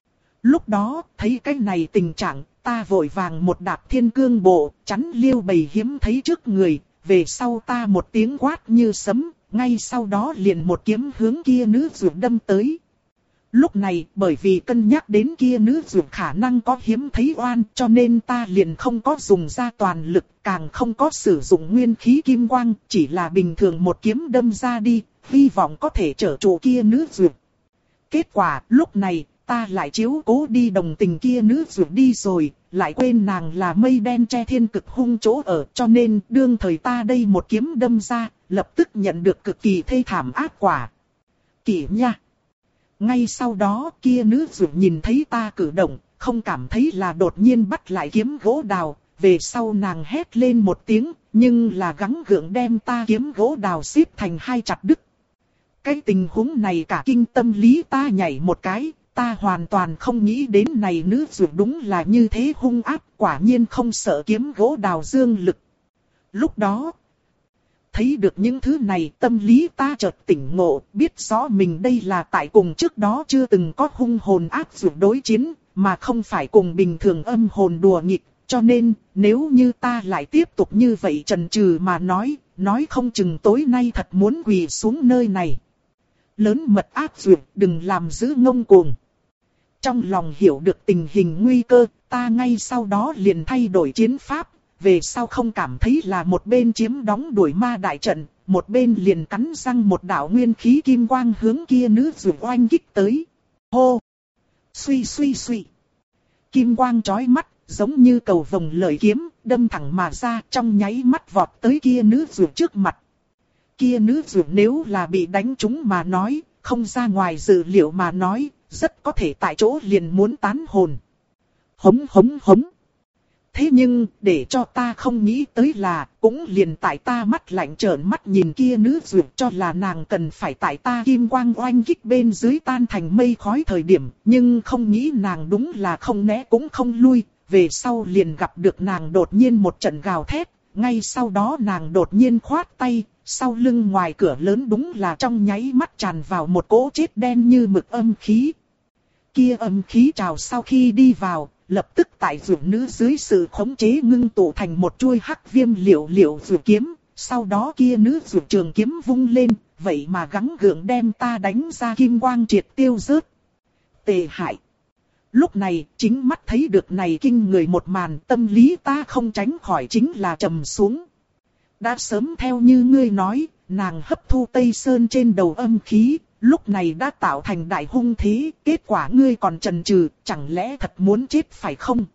Lúc đó, thấy cái này tình trạng, ta vội vàng một đạp thiên cương bộ, chắn Liêu Bầy hiếm thấy trước người, về sau ta một tiếng quát như sấm, ngay sau đó liền một kiếm hướng kia nữ dược đâm tới. Lúc này, bởi vì cân nhắc đến kia nữ dược khả năng có hiếm thấy oan, cho nên ta liền không có dùng ra toàn lực, càng không có sử dụng nguyên khí kim quang, chỉ là bình thường một kiếm đâm ra đi, hy vọng có thể trở trụ kia nữ dược. Kết quả, lúc này, ta lại chiếu cố đi đồng tình kia nữ dược đi rồi, lại quên nàng là mây đen che thiên cực hung chỗ ở, cho nên đương thời ta đây một kiếm đâm ra, lập tức nhận được cực kỳ thê thảm ác quả. Kỷ nha! Ngay sau đó kia nữ dược nhìn thấy ta cử động, không cảm thấy là đột nhiên bắt lại kiếm gỗ đào, về sau nàng hét lên một tiếng, nhưng là gắng gượng đem ta kiếm gỗ đào xếp thành hai chặt đứt. Cái tình huống này cả kinh tâm lý ta nhảy một cái, ta hoàn toàn không nghĩ đến này nữ dược đúng là như thế hung ác, quả nhiên không sợ kiếm gỗ đào dương lực. Lúc đó, thấy được những thứ này tâm lý ta chợt tỉnh ngộ, biết rõ mình đây là tại cùng trước đó chưa từng có hung hồn ác dược đối chiến, mà không phải cùng bình thường âm hồn đùa nghịch, cho nên nếu như ta lại tiếp tục như vậy chần chừ mà nói, nói không chừng tối nay thật muốn quỳ xuống nơi này. Lớn mật ác dược, đừng làm giữ ngông cuồng. Trong lòng hiểu được tình hình nguy cơ, ta ngay sau đó liền thay đổi chiến pháp. Về sau không cảm thấy là một bên chiếm đóng đuổi ma đại trận, một bên liền cắn răng một đạo nguyên khí kim quang hướng kia nữ dược oanh kích tới. Hô! Suy suy suy! Kim quang chói mắt, giống như cầu vồng lợi kiếm, đâm thẳng mà ra trong nháy mắt vọt tới kia nữ dược trước mặt. Kia nữ dược nếu là bị đánh trúng mà nói, không ra ngoài dự liệu mà nói, rất có thể tại chỗ liền muốn tán hồn. Hống hống hống! Thế nhưng, để cho ta không nghĩ tới là, cũng liền tại ta mắt lạnh trợn mắt nhìn kia nữ dược cho là nàng cần phải tại ta kim quang oanh kích bên dưới tan thành mây khói thời điểm, nhưng không nghĩ nàng đúng là không né cũng không lui, về sau liền gặp được nàng đột nhiên một trận gào thét, ngay sau đó nàng đột nhiên khoát tay, sau lưng ngoài cửa lớn đúng là trong nháy mắt tràn vào một cỗ chết đen như mực âm khí. Kia âm khí trào sau khi đi vào, lập tức tại dược nữ dưới sự khống chế ngưng tụ thành một chuôi hắc viêm liệu liệu dược kiếm, sau đó kia nữ dược trường kiếm vung lên, vậy mà gắng gượng đem ta đánh ra kim quang triệt tiêu rớt. Tệ hại. Lúc này, chính mắt thấy được này kinh người một màn, tâm lý ta không tránh khỏi chính là trầm xuống. Đã sớm theo như ngươi nói, nàng hấp thu Tây Sơn trên đầu âm khí, lúc này đã tạo thành đại hung thế, kết quả ngươi còn chần chừ, chẳng lẽ thật muốn chết phải không?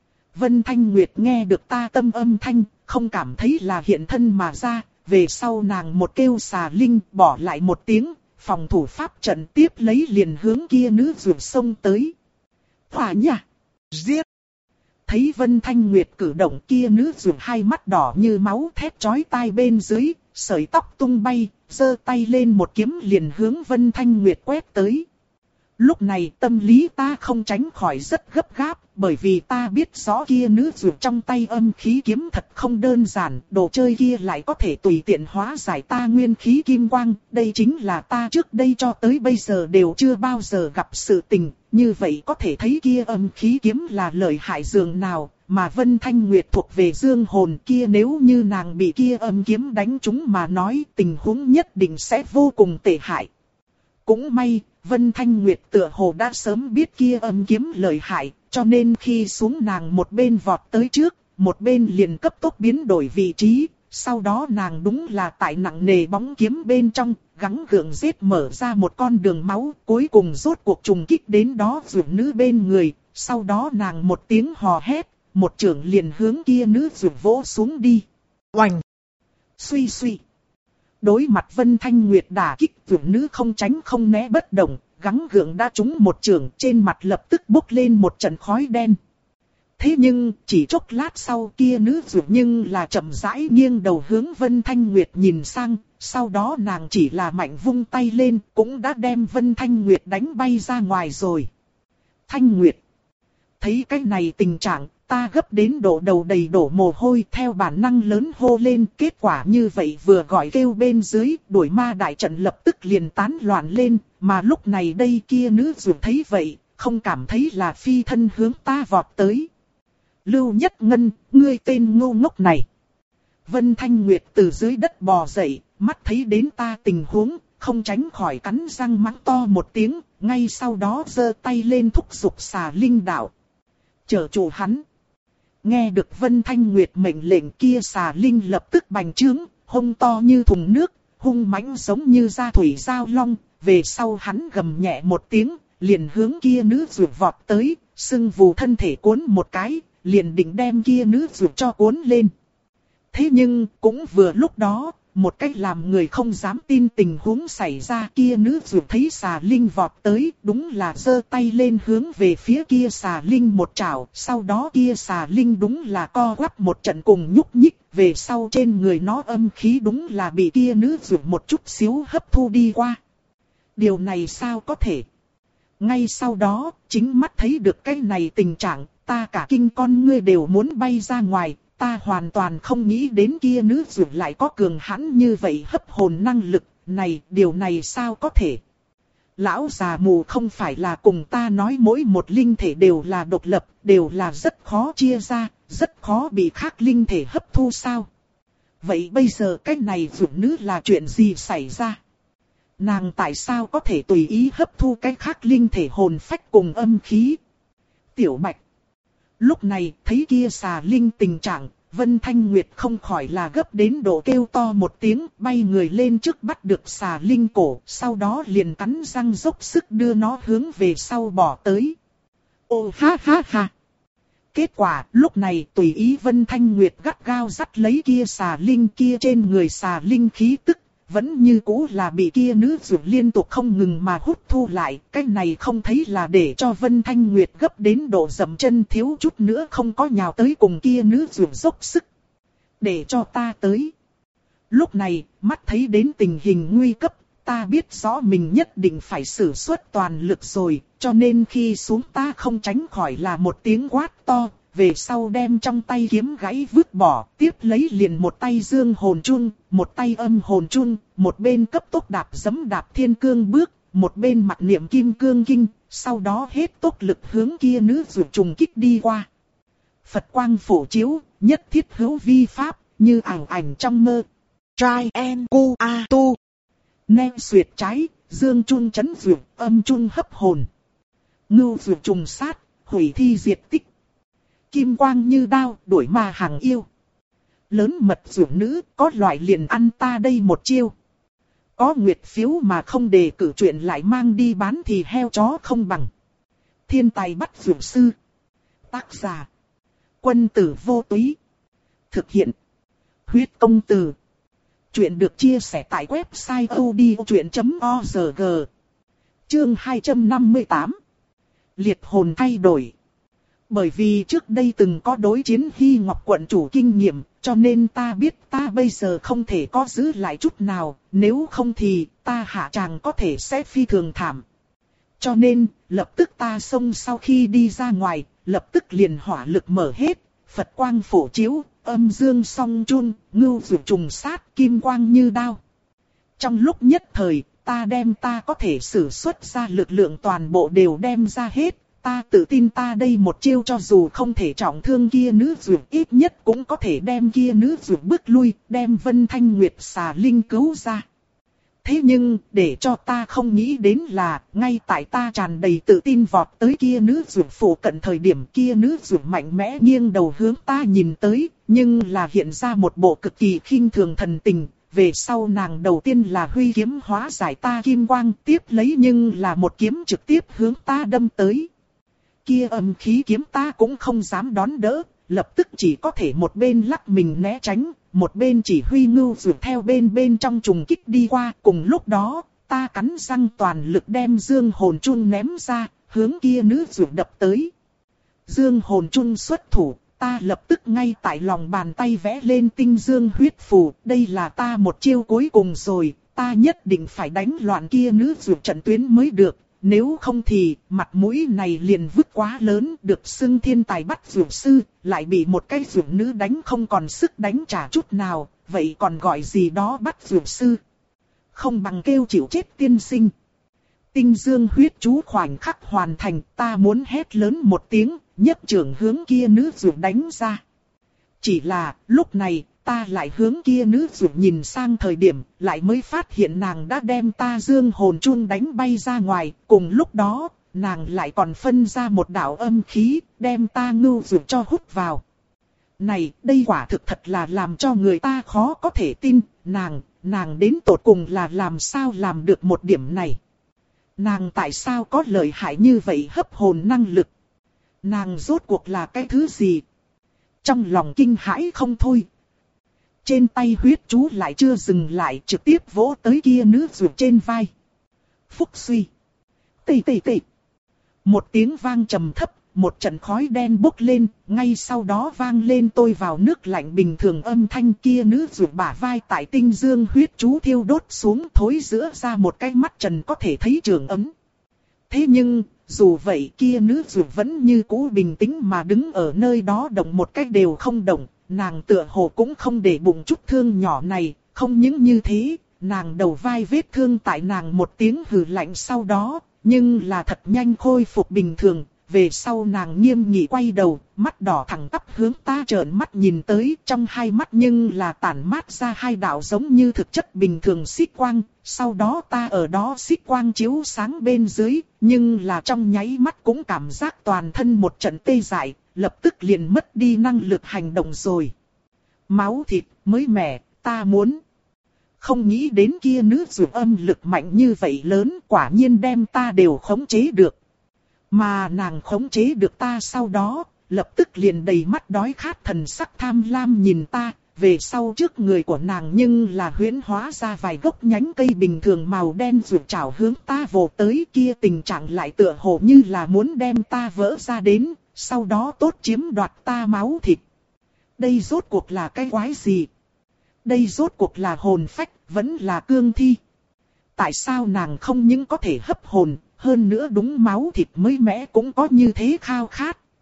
Vân Thanh Nguyệt nghe được ta tâm âm thanh, không cảm thấy là hiện thân mà ra, về sau nàng một kêu xà linh bỏ lại một tiếng, phòng thủ pháp trận tiếp lấy liền hướng kia nữ rượu sông tới. Hỏa nha! Giết! Thấy Vân Thanh Nguyệt cử động kia nữ rượu hai mắt đỏ như máu thét chói tai bên dưới, sợi tóc tung bay, giơ tay lên một kiếm liền hướng Vân Thanh Nguyệt quét tới. Lúc này tâm lý ta không tránh khỏi rất gấp gáp, bởi vì ta biết rõ kia nữ rượu trong tay âm khí kiếm thật không đơn giản, đồ chơi kia lại có thể tùy tiện hóa giải ta nguyên khí kim quang, đây chính là ta trước đây cho tới bây giờ đều chưa bao giờ gặp sự tình, như vậy có thể thấy kia âm khí kiếm là lợi hại dường nào, mà Vân Thanh Nguyệt thuộc về dương hồn kia, nếu như nàng bị kia âm kiếm đánh trúng mà nói tình huống nhất định sẽ vô cùng tệ hại. Cũng may, Vân Thanh Nguyệt tựa hồ đã sớm biết kia âm kiếm lợi hại, cho nên khi xuống nàng một bên vọt tới trước, một bên liền cấp tốc biến đổi vị trí, sau đó nàng đúng là tại nặng nề bóng kiếm bên trong, gắng gượng giết mở ra một con đường máu, cuối cùng rốt cuộc trùng kích đến đó dược nữ bên người, sau đó nàng một tiếng hò hét, một chưởng liền hướng kia nữ dược vỗ xuống đi. Oành! Suy suy! Đối mặt Vân Thanh Nguyệt đả kích, dược nữ không tránh không né bất động, gắng gượng đã trúng một chưởng, trên mặt lập tức bốc lên một trận khói đen. Thế nhưng, chỉ chốc lát sau kia nữ dược nhưng là chậm rãi nghiêng đầu hướng Vân Thanh Nguyệt nhìn sang, sau đó nàng chỉ là mạnh vung tay lên, cũng đã đem Vân Thanh Nguyệt đánh bay ra ngoài rồi. Thanh Nguyệt! Thấy cái này tình trạng, ta gấp đến độ đầu đầy đổ mồ hôi, theo bản năng lớn hô lên, kết quả như vậy vừa gọi kêu bên dưới, đuổi ma đại trận lập tức liền tán loạn lên, mà lúc này đây kia nữ dược thấy vậy, không cảm thấy là phi thân hướng ta vọt tới. Lưu Nhất Ngân, ngươi tên ngu ngốc này. Vân Thanh Nguyệt từ dưới đất bò dậy, mắt thấy đến ta tình huống, không tránh khỏi cắn răng mắng to một tiếng, ngay sau đó giơ tay lên thúc giục xà linh đạo. Chở chủ hắn. Nghe được Vân Thanh Nguyệt mệnh lệnh kia, xà linh lập tức bành trướng, hông to như thùng nước, hung mãnh giống như da thủy giao long, về sau hắn gầm nhẹ một tiếng, liền hướng kia nữ dược vọt tới, sưng vù thân thể cuốn một cái, liền định đem kia nữ dược cho cuốn lên. Thế nhưng, cũng vừa lúc đó, một cách làm người không dám tin tình huống xảy ra, kia nữ dược thấy xà linh vọt tới, đúng là giơ tay lên hướng về phía kia xà linh một chảo, sau đó kia xà linh đúng là co quắp một trận cùng nhúc nhích, về sau trên người nó âm khí đúng là bị kia nữ dược một chút xíu hấp thu đi qua. Điều này sao có thể? Ngay sau đó, chính mắt thấy được cái này tình trạng, ta cả kinh con ngươi đều muốn bay ra ngoài, ta hoàn toàn không nghĩ đến kia nữ dược lại có cường hãn như vậy hấp hồn năng lực, này, điều này sao có thể? Lão già mù không phải là cùng ta nói mỗi một linh thể đều là độc lập, đều là rất khó chia ra, rất khó bị khác linh thể hấp thu sao? Vậy bây giờ cái này dược nữ là chuyện gì xảy ra? Nàng tại sao có thể tùy ý hấp thu cái khác linh thể hồn phách cùng âm khí? Tiểu Bạch. Lúc này, thấy kia xà linh tình trạng, Vân Thanh Nguyệt không khỏi là gấp đến độ kêu to một tiếng, bay người lên trước bắt được xà linh cổ, sau đó liền cắn răng dốc sức đưa nó hướng về sau bỏ tới. Ô ha ha ha! Kết quả, lúc này tùy ý Vân Thanh Nguyệt gắt gao dắt lấy kia xà linh kia, trên người xà linh khí tức, vẫn như cũ là bị kia nữ dược liên tục không ngừng mà hút thu lại, cái này không thấy là để cho Vân Thanh Nguyệt gấp đến độ dậm chân thiếu chút nữa không có nhào tới cùng kia nữ dược dốc sức. Để cho ta tới. Lúc này, mắt thấy đến tình hình nguy cấp, ta biết rõ mình nhất định phải sử xuất toàn lực rồi, cho nên khi xuống ta không tránh khỏi là một tiếng quát to, về sau đem trong tay kiếm gãy vứt bỏ, tiếp lấy liền một tay dương hồn chun, một tay âm hồn chun, một bên cấp tốc đạp giẫm đạp thiên cương bước, một bên mặc niệm kim cương kinh, sau đó hết tốc lực hướng kia nữ dược trùng kích đi qua. Phật quang phổ chiếu, nhất thiết hữu vi pháp, như ảo ảnh trong mơ. Trai en cu a tu. Nem xuyệt trái, dương chun chấn dược, âm chun hấp hồn. Ngưu dược trùng sát, hủy thi diệt tích. Kim quang như đao, đuổi ma hàng yêu. Lớn mật dược nữ, có loại liền ăn ta đây một chiêu. Có nguyệt phiếu mà không đề cử chuyện lại mang đi bán thì heo chó không bằng. Thiên tài bắt dược sư. Tác giả. Quân tử vô túy. Thực hiện. Huyết công từ. Chuyện được chia sẻ tại website odchuyện chấm org. Chương hai trăm năm mươi tám. Liệt hồn thay đổi. Bởi vì trước đây từng có đối chiến Hy Ngọc quận chủ kinh nghiệm, cho nên ta biết ta bây giờ không thể có giữ lại chút nào, nếu không thì ta hạ tràng có thể sẽ phi thường thảm. Cho nên, lập tức ta xông sau khi đi ra ngoài, lập tức liền hỏa lực mở hết, Phật quang phổ chiếu, âm dương song chun, ngưu dược trùng sát, kim quang như đao. Trong lúc nhất thời, ta đem ta có thể sử xuất ra lực lượng toàn bộ đều đem ra hết. Ta tự tin ta đây một chiêu cho dù không thể trọng thương kia nữ dược, ít nhất cũng có thể đem kia nữ dược bước lui, đem Vân Thanh Nguyệt xà linh cứu ra. Thế nhưng, để cho ta không nghĩ đến là, ngay tại ta tràn đầy tự tin vọt tới kia nữ dược phủ cận thời điểm kia nữ dược mạnh mẽ nghiêng đầu hướng ta nhìn tới, nhưng là hiện ra một bộ cực kỳ khinh thường thần tình. Về sau nàng đầu tiên là huy kiếm hóa giải ta kim quang, tiếp lấy nhưng là một kiếm trực tiếp hướng ta đâm tới. Kia âm khí kiếm ta cũng không dám đón đỡ, lập tức chỉ có thể một bên lắc mình né tránh, một bên chỉ huy ngưu dược theo bên bên trong trùng kích đi qua. Cùng lúc đó, ta cắn răng toàn lực đem dương hồn chun ném ra, hướng kia nữ dược đập tới. Dương hồn chun xuất thủ, ta lập tức ngay tại lòng bàn tay vẽ lên tinh dương huyết phù, đây là ta một chiêu cuối cùng rồi, ta nhất định phải đánh loạn kia nữ dược trận tuyến mới được. Nếu không thì, mặt mũi này liền vứt quá lớn, được xưng thiên tài bắt dược sư, lại bị một cái dược nữ đánh không còn sức đánh trả chút nào, vậy còn gọi gì đó bắt dược sư. Không bằng kêu chịu chết tiên sinh. Tinh dương huyết chú khoảnh khắc hoàn thành, ta muốn hét lớn một tiếng, nhấc trưởng hướng kia nữ dược đánh ra. Chỉ là, lúc này, ta lại hướng kia nữ dược nhìn sang thời điểm, lại mới phát hiện nàng đã đem ta dương hồn chun đánh bay ra ngoài. Cùng lúc đó, nàng lại còn phân ra một đạo âm khí, đem ta ngưu dược cho hút vào. Này, đây quả thực thật là làm cho người ta khó có thể tin, nàng, nàng đến tột cùng là làm sao làm được một điểm này. Nàng tại sao có lợi hại như vậy hấp hồn năng lực? Nàng rốt cuộc là cái thứ gì? Trong lòng kinh hãi không thôi. Trên tay huyết chú lại chưa dừng lại, trực tiếp vỗ tới kia nữ dược trên vai. Phúc suy. Tì tì tì. Một tiếng vang trầm thấp, một trận khói đen bốc lên, ngay sau đó vang lên tôi vào nước lạnh bình thường âm thanh. Kia nữ dược bả vai tại tinh dương huyết chú thiêu đốt xuống, thối giữa ra một cái mắt trần có thể thấy trường ấm. Thế nhưng, dù vậy kia nữ dược vẫn như cũ bình tĩnh mà đứng ở nơi đó, động một cách đều không động. Nàng tựa hồ cũng không để bụng chút thương nhỏ này, không những như thế, nàng đầu vai vết thương tại nàng một tiếng hừ lạnh sau đó, nhưng là thật nhanh khôi phục bình thường. Về sau nàng nghiêm nghị quay đầu, mắt đỏ thẳng tắp hướng ta trợn mắt nhìn tới, trong hai mắt nhưng là tản mát ra hai đạo giống như thực chất bình thường xích quang. Sau đó ta ở đó xích quang chiếu sáng bên dưới, nhưng là trong nháy mắt cũng cảm giác toàn thân một trận tê dại, lập tức liền mất đi năng lực hành động rồi. Máu thịt mới mẻ, ta muốn. Không nghĩ đến kia nữ dược âm lực mạnh như vậy lớn, quả nhiên đem ta đều khống chế được. Mà nàng khống chế được ta sau đó, lập tức liền đầy mắt đói khát thần sắc tham lam nhìn ta. Về sau trước người của nàng nhưng là huyễn hóa ra vài gốc nhánh cây bình thường màu đen rụt chảo hướng ta vồ tới, kia tình trạng lại tựa hồ như là muốn đem ta vỡ ra đến, sau đó tốt chiếm đoạt ta máu thịt. Đây rốt cuộc là cái quái gì? Đây rốt cuộc là hồn phách, vẫn là cương thi? Tại sao nàng không những có thể hấp hồn, hơn nữa đúng máu thịt mới mẻ cũng có như thế khao khát?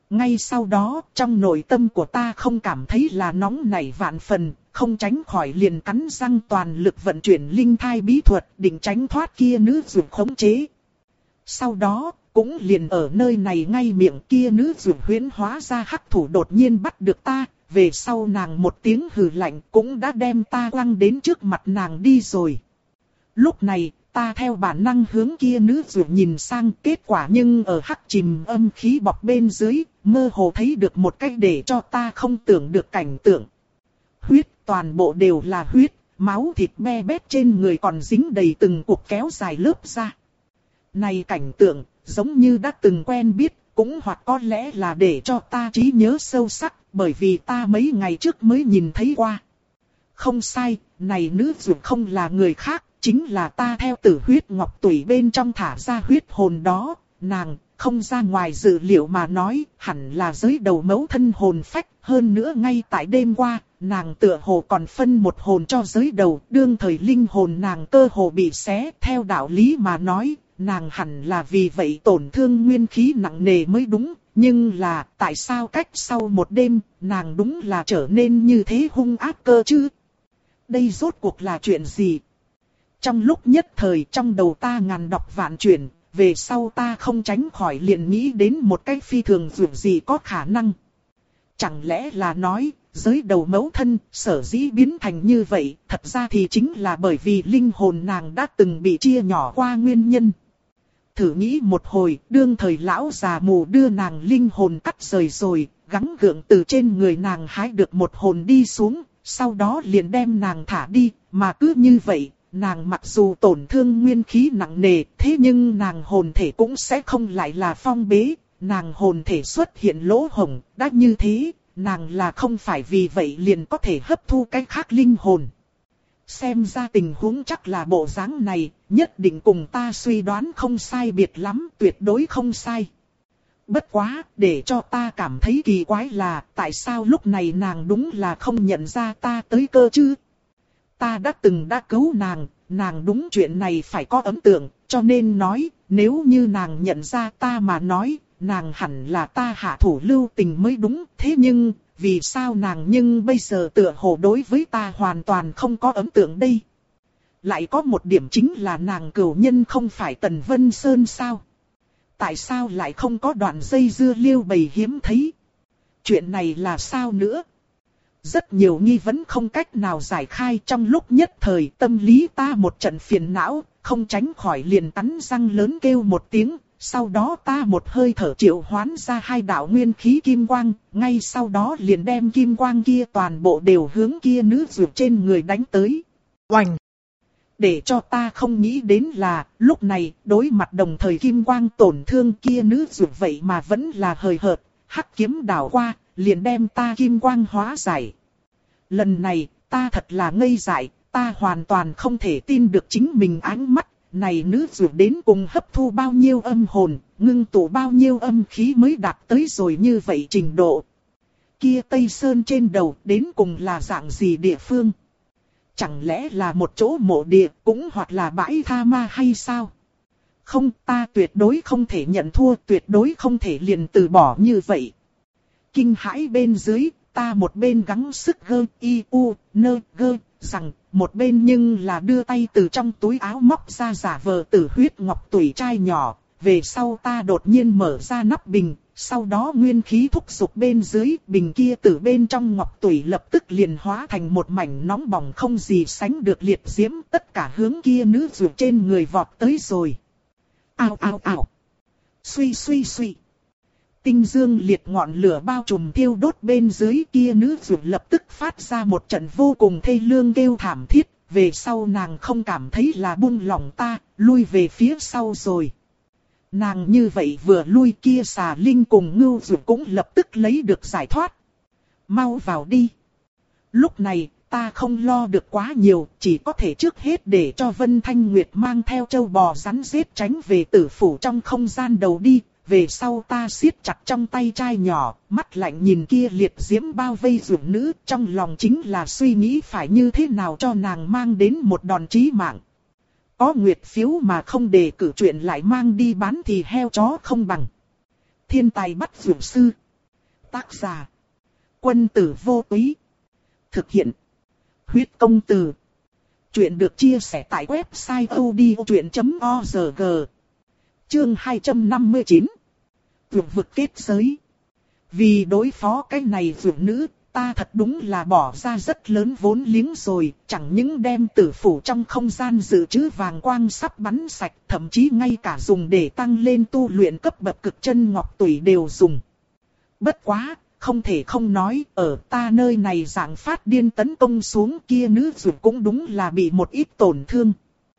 Ngay sau đó, trong nội tâm của ta không cảm thấy là nóng nảy vạn phần, không tránh khỏi liền cắn răng toàn lực vận chuyển linh thai bí thuật, định tránh thoát kia nữ dược khống chế. Sau đó, cũng liền ở nơi này ngay miệng kia nữ dược huyễn hóa ra hắc thủ đột nhiên bắt được ta, về sau nàng một tiếng hừ lạnh cũng đã đem ta quăng đến trước mặt nàng đi rồi. Lúc này, ta theo bản năng hướng kia nữ dược nhìn sang, kết quả nhưng ở hắc chìm âm khí bọc bên dưới, mơ hồ thấy được một cách để cho ta không tưởng được cảnh tượng. Huyết, toàn bộ đều là huyết, máu thịt be bét trên người còn dính đầy từng cục kéo dài lớp ra. Này cảnh tượng, giống như đã từng quen biết, cũng hoặc có lẽ là để cho ta trí nhớ sâu sắc, bởi vì ta mấy ngày trước mới nhìn thấy qua. Không sai, này nữ dược không là người khác, chính là ta theo tử huyết ngọc tủy bên trong thả ra huyết hồn đó, nàng, không ra ngoài dự liệu mà nói, hẳn là giới đầu mẫu thân hồn phách, hơn nữa ngay tại đêm qua, nàng tựa hồ còn phân một hồn cho giới đầu, đương thời linh hồn nàng cơ hồ bị xé, theo đạo lý mà nói, nàng hẳn là vì vậy tổn thương nguyên khí nặng nề mới đúng, nhưng là, tại sao cách sau một đêm, nàng đúng là trở nên như thế hung ác cơ chứ? Đây rốt cuộc là chuyện gì? Trong lúc nhất thời trong đầu ta ngàn đọc vạn chuyển, về sau ta không tránh khỏi liền nghĩ đến một cách phi thường dù gì có khả năng. Chẳng lẽ là nói, giới đầu mẫu thân, sở dĩ biến thành như vậy, thật ra thì chính là bởi vì linh hồn nàng đã từng bị chia nhỏ qua nguyên nhân. Thử nghĩ một hồi, đương thời lão già mù đưa nàng linh hồn cắt rời rồi, gắng gượng từ trên người nàng hái được một hồn đi xuống, sau đó liền đem nàng thả đi, mà cứ như vậy, nàng mặc dù tổn thương nguyên khí nặng nề, thế nhưng nàng hồn thể cũng sẽ không lại là phong bế, nàng hồn thể xuất hiện lỗ hổng, đã như thế, nàng là không phải vì vậy liền có thể hấp thu cái khác linh hồn. Xem ra tình huống chắc là bộ dáng này, nhất định cùng ta suy đoán không sai biệt lắm, tuyệt đối không sai. Bất quá, để cho ta cảm thấy kỳ quái là, tại sao lúc này nàng đúng là không nhận ra ta tới cơ chứ? Ta đã từng đã cứu nàng, nàng đúng chuyện này phải có ấn tượng, cho nên nói, nếu như nàng nhận ra ta mà nói, nàng hẳn là ta hạ thủ lưu tình mới đúng, thế nhưng, vì sao nàng nhưng bây giờ tựa hồ đối với ta hoàn toàn không có ấn tượng đây? Lại có một điểm chính là nàng cửu nhân không phải Tần Vân Sơn sao? Tại sao lại không có đoạn dây dưa liêu bầy hiếm thấy? Chuyện này là sao nữa? Rất nhiều nghi vấn không cách nào giải khai, trong lúc nhất thời tâm lý ta một trận phiền não, không tránh khỏi liền cắn răng lớn kêu một tiếng. Sau đó ta một hơi thở triệu hoán ra hai đạo nguyên khí kim quang, ngay sau đó liền đem kim quang kia toàn bộ đều hướng kia nữ dược trên người đánh tới. Oành! Để cho ta không nghĩ đến là, lúc này, đối mặt đồng thời kim quang tổn thương kia nữ dược vậy mà vẫn là hời hợt, hắc kiếm đảo qua, liền đem ta kim quang hóa giải. Lần này, ta thật là ngây dại, ta hoàn toàn không thể tin được chính mình ánh mắt. Này nữ dược đến cùng hấp thu bao nhiêu âm hồn, ngưng tụ bao nhiêu âm khí mới đạt tới rồi như vậy trình độ. Kia Tây Sơn trên đầu đến cùng là dạng gì địa phương? Chẳng lẽ là một chỗ mộ địa cũng hoặc là bãi tha ma hay sao? Không, ta tuyệt đối không thể nhận thua, tuyệt đối không thể liền từ bỏ như vậy. Kinh hãi bên dưới, ta một bên gắng sức gơ y u nơ gơ rằng, một bên nhưng là đưa tay từ trong túi áo móc ra giả vờ tử huyết ngọc tủy chai nhỏ, về sau ta đột nhiên mở ra nắp bình, sau đó nguyên khí thúc giục bên dưới, bình kia từ bên trong ngọc tủy lập tức liền hóa thành một mảnh nóng bỏng không gì sánh được liệt diễm, tất cả hướng kia nữ dược trên người vọt tới rồi. Ao ao ao. Suy suy suy. Tinh dương liệt ngọn lửa bao trùm thiêu đốt bên dưới, kia nữ dược lập tức phát ra một trận vô cùng thê lương kêu thảm thiết, về sau nàng không cảm thấy là buông lỏng ta, lui về phía sau rồi. Nàng như vậy vừa lui, kia xà linh cùng ngưu dược cũng lập tức lấy được giải thoát. Mau vào đi. Lúc này, ta không lo được quá nhiều, chỉ có thể trước hết để cho Vân Thanh Nguyệt mang theo châu bò rắn rết tránh về tử phủ trong không gian đầu đi. Về sau ta siết chặt trong tay chai nhỏ, mắt lạnh nhìn kia liệt diễm bao vây dược nữ, trong lòng chính là suy nghĩ phải như thế nào cho nàng mang đến một đòn chí mạng. Có nguyệt phiếu mà không đề cử chuyện lại mang đi bán thì heo chó không bằng. Thiên tài bắt dược sư. Tác giả: Quân tử vô túy. Thực hiện: Huyết công từ. Chuyện được chia sẻ tại website audiochuyện chấm org. Chương hai trăm năm mươi chín. Vượt vực kết giới. Vì đối phó cái này vượt nữ, ta thật đúng là bỏ ra rất lớn vốn liếng rồi, chẳng những đem tử phủ trong không gian dự trữ vàng quang sắp bắn sạch, thậm chí ngay cả dùng để tăng lên tu luyện cấp bậc cực chân ngọc tủy đều dùng. Bất quá, không thể không nói, ở ta nơi này dạng phát điên tấn công xuống kia nữ dược cũng đúng là bị một ít tổn thương.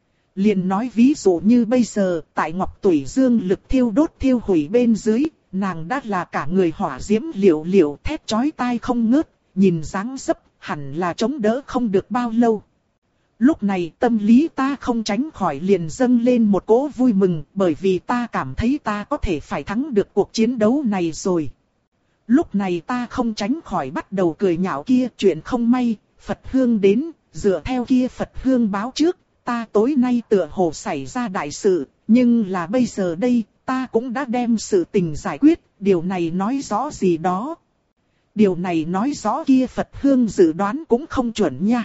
Liền nói ví dụ như bây giờ, tại ngọc tủy dương lực thiêu đốt thiêu hủy bên dưới, nàng đã là cả người hỏa diễm liều liều thét chói tai không ngớt, nhìn dáng dấp hẳn là chống đỡ không được bao lâu. Lúc này tâm lý ta không tránh khỏi liền dâng lên một cỗ vui mừng, bởi vì ta cảm thấy ta có thể phải thắng được cuộc chiến đấu này rồi. Lúc này ta không tránh khỏi bắt đầu cười nhạo kia chuyện không may, Phật Hương đến, dựa theo kia Phật Hương báo trước, ta tối nay tựa hồ xảy ra đại sự, nhưng là bây giờ đây, ta cũng đã đem sự tình giải quyết, điều này nói rõ gì đó. Điều này nói rõ kia Phật Hương dự đoán cũng không chuẩn nha.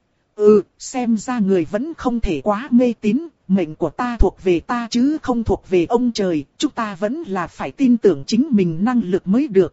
Ừ, xem ra người vẫn không thể quá mê tín, mệnh của ta thuộc về ta chứ không thuộc về ông trời, chúng ta vẫn là phải tin tưởng chính mình năng lực mới được.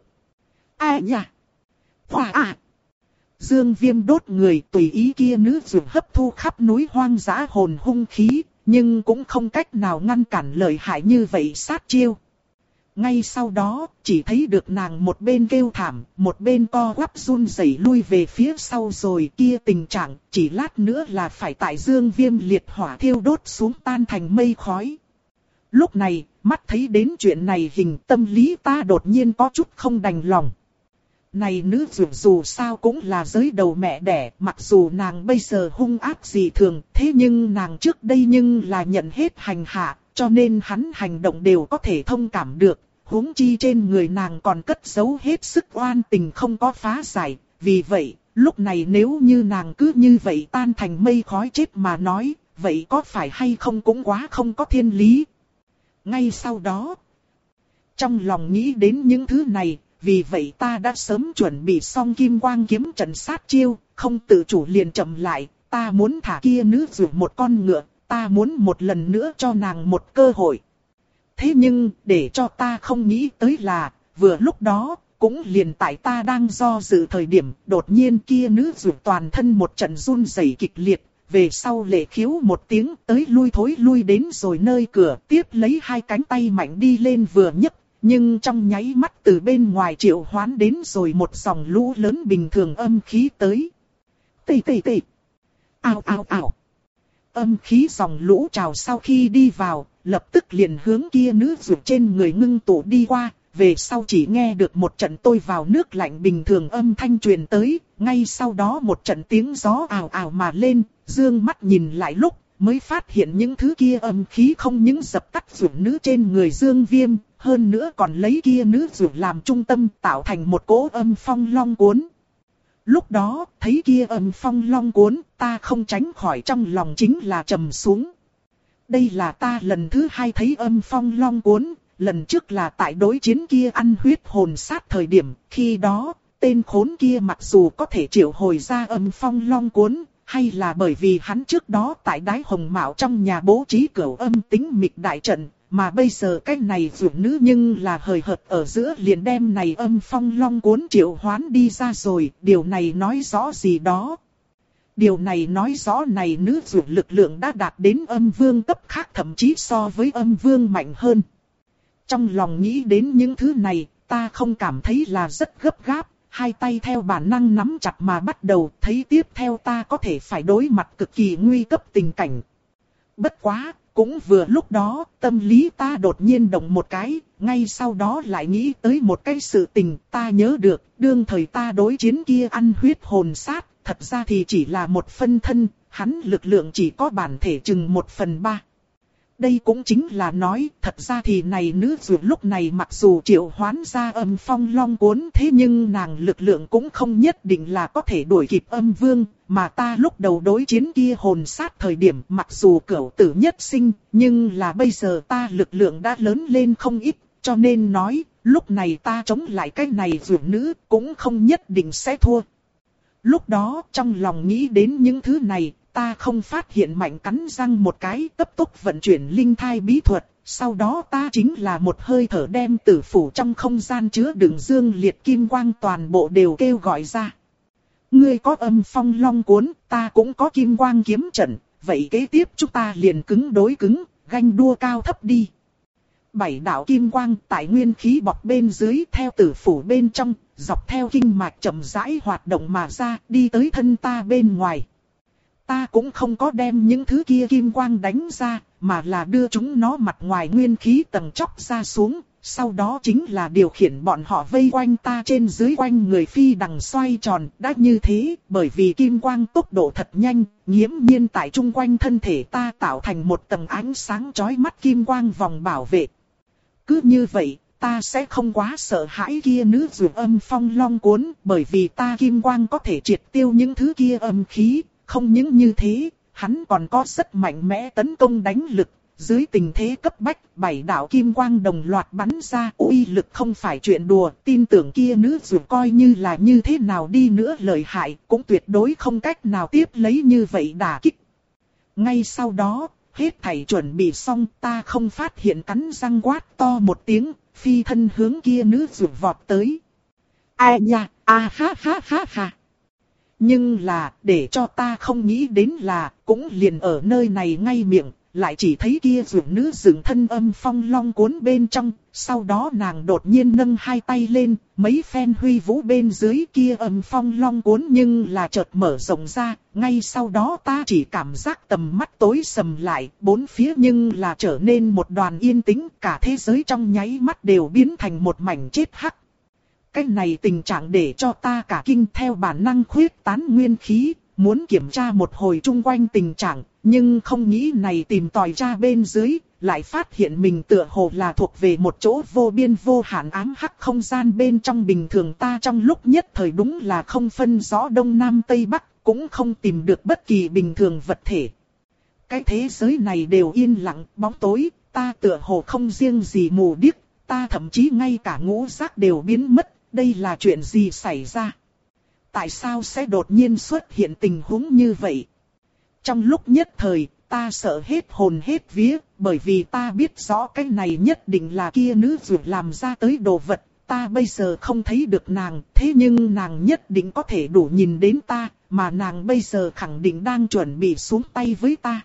Ai nha? Hòa à! Dương Viêm đốt người tùy ý kia nữ dược hấp thu khắp núi hoang dã hồn hung khí, nhưng cũng không cách nào ngăn cản lợi hại như vậy sát chiêu. Ngay sau đó, chỉ thấy được nàng một bên kêu thảm, một bên co quắp run rẩy lui về phía sau rồi kia tình trạng, chỉ lát nữa là phải tại Dương Viêm liệt hỏa thiêu đốt xuống tan thành mây khói. Lúc này, mắt thấy đến chuyện này hình tâm lý ta đột nhiên có chút không đành lòng. Này nữ dược dù sao cũng là giới đầu mẹ đẻ, mặc dù nàng bây giờ hung ác dị thường, thế nhưng nàng trước đây nhưng là nhận hết hành hạ, cho nên hắn hành động đều có thể thông cảm được, huống chi trên người nàng còn cất giấu hết sức oan tình không có phá giải, vì vậy, lúc này nếu như nàng cứ như vậy tan thành mây khói chết mà nói, vậy có phải hay không cũng quá không có thiên lý. Ngay sau đó, trong lòng nghĩ đến những thứ này, vì vậy ta đã sớm chuẩn bị xong kim quang kiếm trận sát chiêu, không tự chủ liền chậm lại, ta muốn thả kia nữ dược một con ngựa, ta muốn một lần nữa cho nàng một cơ hội. Thế nhưng, để cho ta không nghĩ tới là, vừa lúc đó, cũng liền tại ta đang do dự thời điểm, đột nhiên kia nữ dược toàn thân một trận run rẩy kịch liệt, về sau lệ khiếu một tiếng tới lui thối lui đến rồi nơi cửa, tiếp lấy hai cánh tay mạnh đi lên vừa nhấc. Nhưng trong nháy mắt từ bên ngoài triệu hoán đến rồi một dòng lũ lớn bình thường âm khí tới. Tì tì tì. Ao ao ao. Âm khí dòng lũ trào sau khi đi vào, lập tức liền hướng kia nữ dược trên người ngưng tụ đi qua. Về sau chỉ nghe được một trận tôi vào nước lạnh bình thường âm thanh truyền tới. Ngay sau đó một trận tiếng gió ào ào mà lên, dương mắt nhìn lại lúc mới phát hiện những thứ kia âm khí không những dập tắt dược nữ trên người Dương Viêm, hơn nữa còn lấy kia nữ dược làm trung tâm tạo thành một cỗ âm phong long cuốn. Lúc đó, thấy kia âm phong long cuốn, ta không tránh khỏi trong lòng chính là trầm xuống. Đây là ta lần thứ hai thấy âm phong long cuốn, lần trước là tại đối chiến kia ăn huyết hồn sát thời điểm, khi đó, tên khốn kia mặc dù có thể triệu hồi ra âm phong long cuốn, hay là bởi vì hắn trước đó tại Đái Hồng Mạo trong nhà bố trí cửu âm tính mịch đại trận, mà bây giờ cái này dược nữ nhưng là hời hợt ở giữa liền đem này âm phong long cuốn triệu hoán đi ra rồi, điều này nói rõ gì đó. Điều này nói rõ này nữ dược lực lượng đã đạt đến âm vương cấp khác, thậm chí so với âm vương mạnh hơn. Trong lòng nghĩ đến những thứ này, ta không cảm thấy là rất gấp gáp. Hai tay theo bản năng nắm chặt mà bắt đầu, thấy tiếp theo ta có thể phải đối mặt cực kỳ nguy cấp tình cảnh. Bất quá, cũng vừa lúc đó, tâm lý ta đột nhiên động một cái, ngay sau đó lại nghĩ tới một cái sự tình ta nhớ được, đương thời ta đối chiến kia ăn huyết hồn sát, thật ra thì chỉ là một phân thân, hắn lực lượng chỉ có bản thể chừng một phần ba. Đây cũng chính là nói, thật ra thì này nữ dược lúc này mặc dù triệu hoán ra âm phong long cuốn, thế nhưng nàng lực lượng cũng không nhất định là có thể đuổi kịp âm vương, mà ta lúc đầu đối chiến kia hồn sát thời điểm mặc dù cửu tử nhất sinh, nhưng là bây giờ ta lực lượng đã lớn lên không ít, cho nên nói, Lúc này ta chống lại cái này dược nữ cũng không nhất định sẽ thua. Lúc đó trong lòng nghĩ đến những thứ này, ta không phát hiện mạnh cắn răng một cái cấp tốc vận chuyển linh thai bí thuật. Sau đó ta chính là một hơi thở đem tử phủ trong không gian chứa đựng dương liệt kim quang toàn bộ đều kêu gọi ra. Ngươi có âm phong long cuốn, ta cũng có kim quang kiếm trận, vậy kế tiếp chúng ta liền cứng đối cứng, ganh đua cao thấp đi. Bảy đạo kim quang tại nguyên khí bọc bên dưới theo tử phủ bên trong, dọc theo kinh mạch chậm rãi hoạt động mà ra, đi tới thân ta bên ngoài. Ta cũng không có đem những thứ kia kim quang đánh ra, mà là đưa chúng nó mặt ngoài nguyên khí tầng chóc ra xuống, sau đó chính là điều khiển bọn họ vây quanh ta trên dưới quanh người phi đằng xoay tròn. Đã như thế, bởi vì kim quang tốc độ thật nhanh, nghiễm nhiên tại chung quanh thân thể ta tạo thành một tầng ánh sáng chói mắt kim quang vòng bảo vệ. Cứ như vậy, ta sẽ không quá sợ hãi kia nữ dược âm phong long cuốn, bởi vì ta kim quang có thể triệt tiêu những thứ kia âm khí. Không những như thế, hắn còn có rất mạnh mẽ tấn công đánh lực. Dưới tình thế cấp bách, bảy đạo kim quang đồng loạt bắn ra, uy lực không phải chuyện đùa. Tin tưởng kia nữ dù coi như là như thế nào đi nữa lợi hại, cũng tuyệt đối không cách nào tiếp lấy như vậy đả kích. Ngay sau đó, hết thảy chuẩn bị xong, ta không phát hiện cắn răng quát to một tiếng, phi thân hướng kia nữ dù vọt tới. Ai nha, a ha ha ha ha. Nhưng là, để cho ta không nghĩ đến là, cũng liền ở nơi này ngay miệng, lại chỉ thấy kia dược nữ dựng thân âm phong long cuốn bên trong, sau đó nàng đột nhiên nâng hai tay lên, mấy phen huy vũ bên dưới kia âm phong long cuốn nhưng là chợt mở rộng ra, ngay sau đó ta chỉ cảm giác tầm mắt tối sầm lại, bốn phía nhưng là trở nên một đoàn yên tĩnh, cả thế giới trong nháy mắt đều biến thành một mảnh chết hắc. Cái này tình trạng để cho ta cả kinh theo bản năng khuyết tán nguyên khí, muốn kiểm tra một hồi chung quanh tình trạng, nhưng không nghĩ này tìm tòi ra bên dưới, lại phát hiện mình tựa hồ là thuộc về một chỗ vô biên vô hạn ám hắc không gian bên trong. Bình thường ta trong lúc nhất thời đúng là không phân rõ đông nam tây bắc, cũng không tìm được bất kỳ bình thường vật thể. Cái thế giới này đều yên lặng, bóng tối, ta tựa hồ không riêng gì mù điếc, ta thậm chí ngay cả ngũ giác đều biến mất. Đây là chuyện gì xảy ra? Tại sao sẽ đột nhiên xuất hiện tình huống như vậy? Trong lúc nhất thời, ta sợ hết hồn hết vía, bởi vì ta biết rõ cái này nhất định là kia nữ dược làm ra tới đồ vật. Ta bây giờ không thấy được nàng, thế nhưng nàng nhất định có thể đủ nhìn đến ta, mà nàng bây giờ khẳng định đang chuẩn bị xuống tay với ta.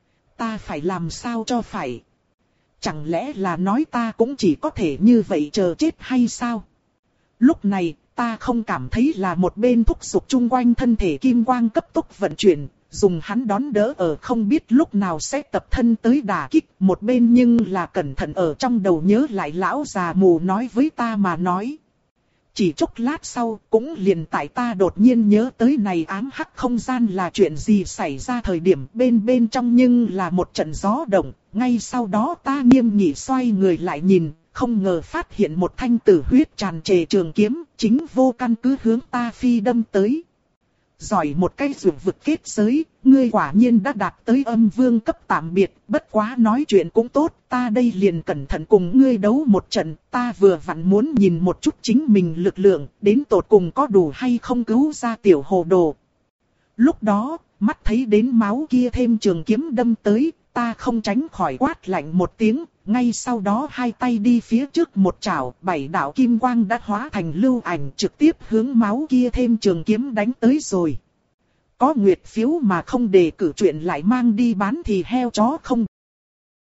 Ta phải làm sao cho phải? Chẳng lẽ là nói ta cũng chỉ có thể như vậy chờ chết hay sao? Lúc này, ta không cảm thấy là một bên thúc giục chung quanh thân thể kim quang cấp tốc vận chuyển, dùng hắn đón đỡ ở không biết lúc nào sẽ tập thân tới đả kích, một bên nhưng là cẩn thận ở trong đầu nhớ lại lão già mù nói với ta mà nói. Chỉ chốc lát sau, cũng liền tại ta đột nhiên nhớ tới này ám hắc không gian là chuyện gì xảy ra thời điểm bên bên trong nhưng là một trận gió động, ngay sau đó ta nghiêm nghị xoay người lại nhìn. Không ngờ phát hiện một thanh tử huyết tràn trề trường kiếm, chính vô căn cứ hướng ta phi đâm tới. Giỏi một cái dược vực kết giới, ngươi quả nhiên đã đạt tới âm vương cấp tạm biệt, bất quá nói chuyện cũng tốt, ta đây liền cẩn thận cùng ngươi đấu một trận, ta vừa vặn muốn nhìn một chút chính mình lực lượng, đến tột cùng có đủ hay không cứu ra tiểu hồ đồ. Lúc đó, mắt thấy đến máu kia thêm trường kiếm đâm tới, ta không tránh khỏi quát lạnh một tiếng. Ngay sau đó hai tay đi phía trước một chảo, bảy đạo kim quang đã hóa thành lưu ảnh trực tiếp hướng máu kia thêm trường kiếm đánh tới rồi. Có nguyệt phiếu mà không đề cử chuyện lại mang đi bán thì heo chó không.